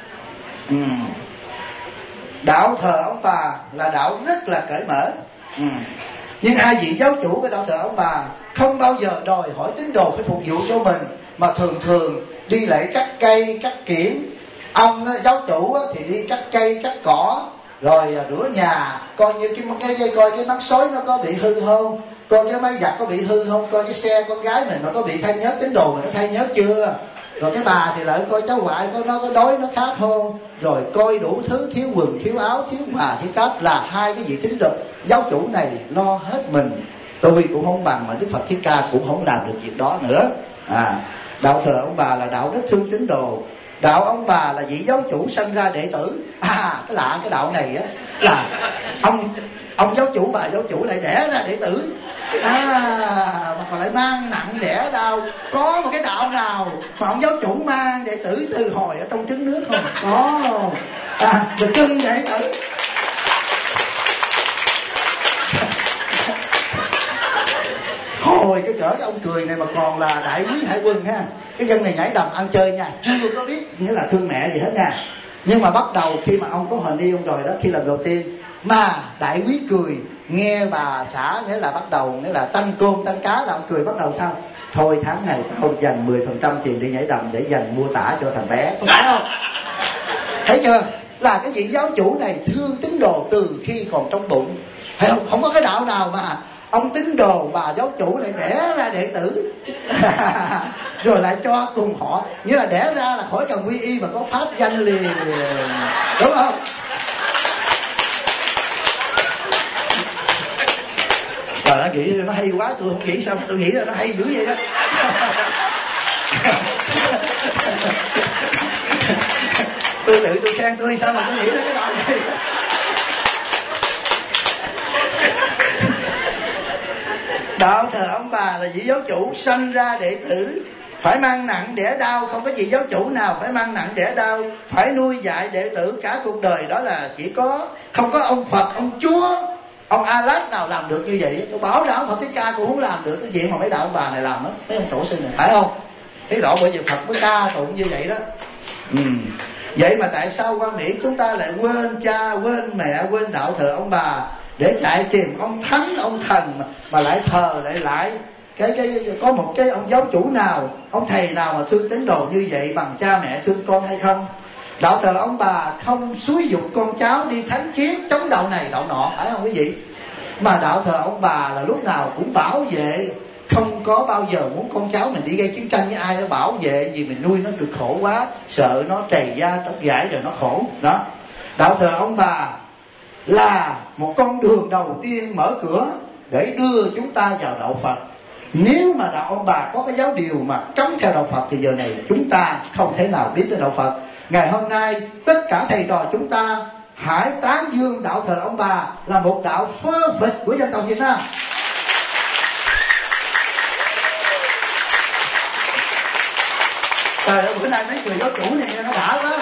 S2: Đạo thờ ông bà là đạo rất là cởi mở. Nhưng hai vị giáo chủ của đạo thờ ông bà không bao giờ đòi hỏi tín đồ phải phục vụ cho mình, mà thường đi lễ cắt cây, cắt kiển. Ông giáo chủ thì đi cắt cây, cắt cỏ, rồi rửa nhà, coi như coi cái mắt sói nó có bị hư không, coi cái máy giặt có bị hư không, coi cái xe con gái mình nó có bị thay nhớt, tín đồ mình nó thay nhớt chưa. Rồi cái bà thì lại coi cháu ngoại nó có đói nó khát không, rồi coi đủ thứ, thiếu quần thiếu áo, thiếu bà thiếu cáp. Là hai cái vị tín đồ giáo chủ này lo hết mình. Tôi cũng không bằng, mà Đức Phật Thích Ca cũng không làm được việc đó nữa. Đạo thờ ông bà là đạo rất thương tín đồ. Đạo ông bà là vị giáo chủ sanh ra đệ tử. Cái lạ cái đạo này á, là ông giáo chủ, bà giáo chủ lại đẻ ra đệ tử. Mà còn lại mang nặng đẻ đau. Có một cái đạo nào mà ông giáo chủ mang đệ tử từ hồi ở trong trứng nước không? Có. Rồi cưng đệ tử. Hồi cái cỡ cái ông cười này mà còn là đại quý hải quân ha. Cái dân này nhảy đầm ăn chơi nha, chưa có biết nghĩa là thương mẹ gì hết nha. Nhưng mà bắt đầu khi mà ông có hình đi ông rồi đó, khi lần đầu tiên mà đại quý cười, nghe bà xã nghĩa là bắt đầu nghĩa là tanh cơm tanh cá là ông cười bắt đầu sao? Thôi tháng này tao dành 10% tiền đi nhảy đầm để dành mua tả cho thằng bé, có phải không? Thấy chưa? Là cái vị giáo chủ này thương tín đồ từ khi còn trong bụng, phải không? Không có cái đạo nào mà ông tín đồ bà giáo chủ lại đẻ ra đệ tử rồi lại cho cùng họ, nghĩa là đẻ ra là khỏi cần quy y mà có pháp danh liền, đúng không? Rồi nó nghĩ nó hay quá, tôi không nghĩ sao, tôi nghĩ là nó hay dữ vậy đó. Tôi tự tôi khen tôi sao mà tôi nghĩ đến cái đó này. Đạo thờ ông bà là vị giáo chủ sanh ra đệ tử, phải mang nặng đẻ đau. Không có vị giáo chủ nào phải mang nặng đẻ đau, phải nuôi dạy đệ tử cả cuộc đời. Đó là chỉ có, không có ông Phật, ông Chúa, ông A-Lát nào làm được như vậy. Tôi bảo đạo Phật Thích Ca cũng không làm được cái chuyện mà mấy đạo ông bà này làm đó, mấy ông tổ sư này, phải không? Thấy rõ bởi vì Phật mới ca tụng như vậy đó. Vậy mà tại sao qua Mỹ chúng ta lại quên cha, quên mẹ, quên đạo thờ ông bà? để chạy tìm ông thánh ông thần mà lại thờ lại có một cái ông giáo chủ nào, ông thầy nào mà thương tín đồ như vậy bằng cha mẹ thương con hay không? Đạo thờ ông bà không xúi giục con cháu đi thánh chiến chống đạo này đạo nọ, phải không quý vị? Mà đạo thờ ông bà là lúc nào cũng bảo vệ, không có bao giờ muốn con cháu mình đi gây chiến tranh với ai, nó bảo vệ vì mình nuôi nó cực khổ quá, sợ nó trầy da tóc gãy rồi nó khổ đó. Đạo thờ ông bà là một con đường đầu tiên mở cửa để đưa chúng ta vào đạo Phật. Nếu mà đạo ông bà có cái giáo điều mà cấm theo đạo Phật thì giờ này chúng ta không thể nào biết tới đạo Phật. Ngày hôm nay tất cả thầy trò chúng ta hãy tán dương đạo thờ ông bà là một đạo phơ phịch của dân tộc Việt Nam. Trời ơi, bữa nay mấy người giáo chủ này nó đã quá.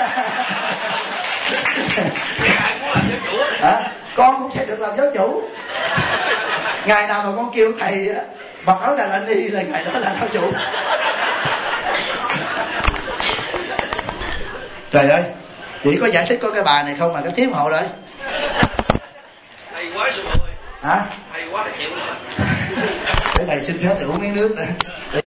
S4: Ai muốn làm giáo chủ
S2: con cũng sẽ được làm giáo chủ. Ngày nào mà con kêu thầy mặc áo Đà La Ni là ngày đó là giáo chủ. Trời ơi, chỉ có giải thích có cái bài này không mà cái tiếng hậu rồi.
S4: hay quá sư ơi.
S2: Hả?
S4: Hay quá là chịu rồi.
S2: Để thầy xin phép thầy uống miếng nước nữa.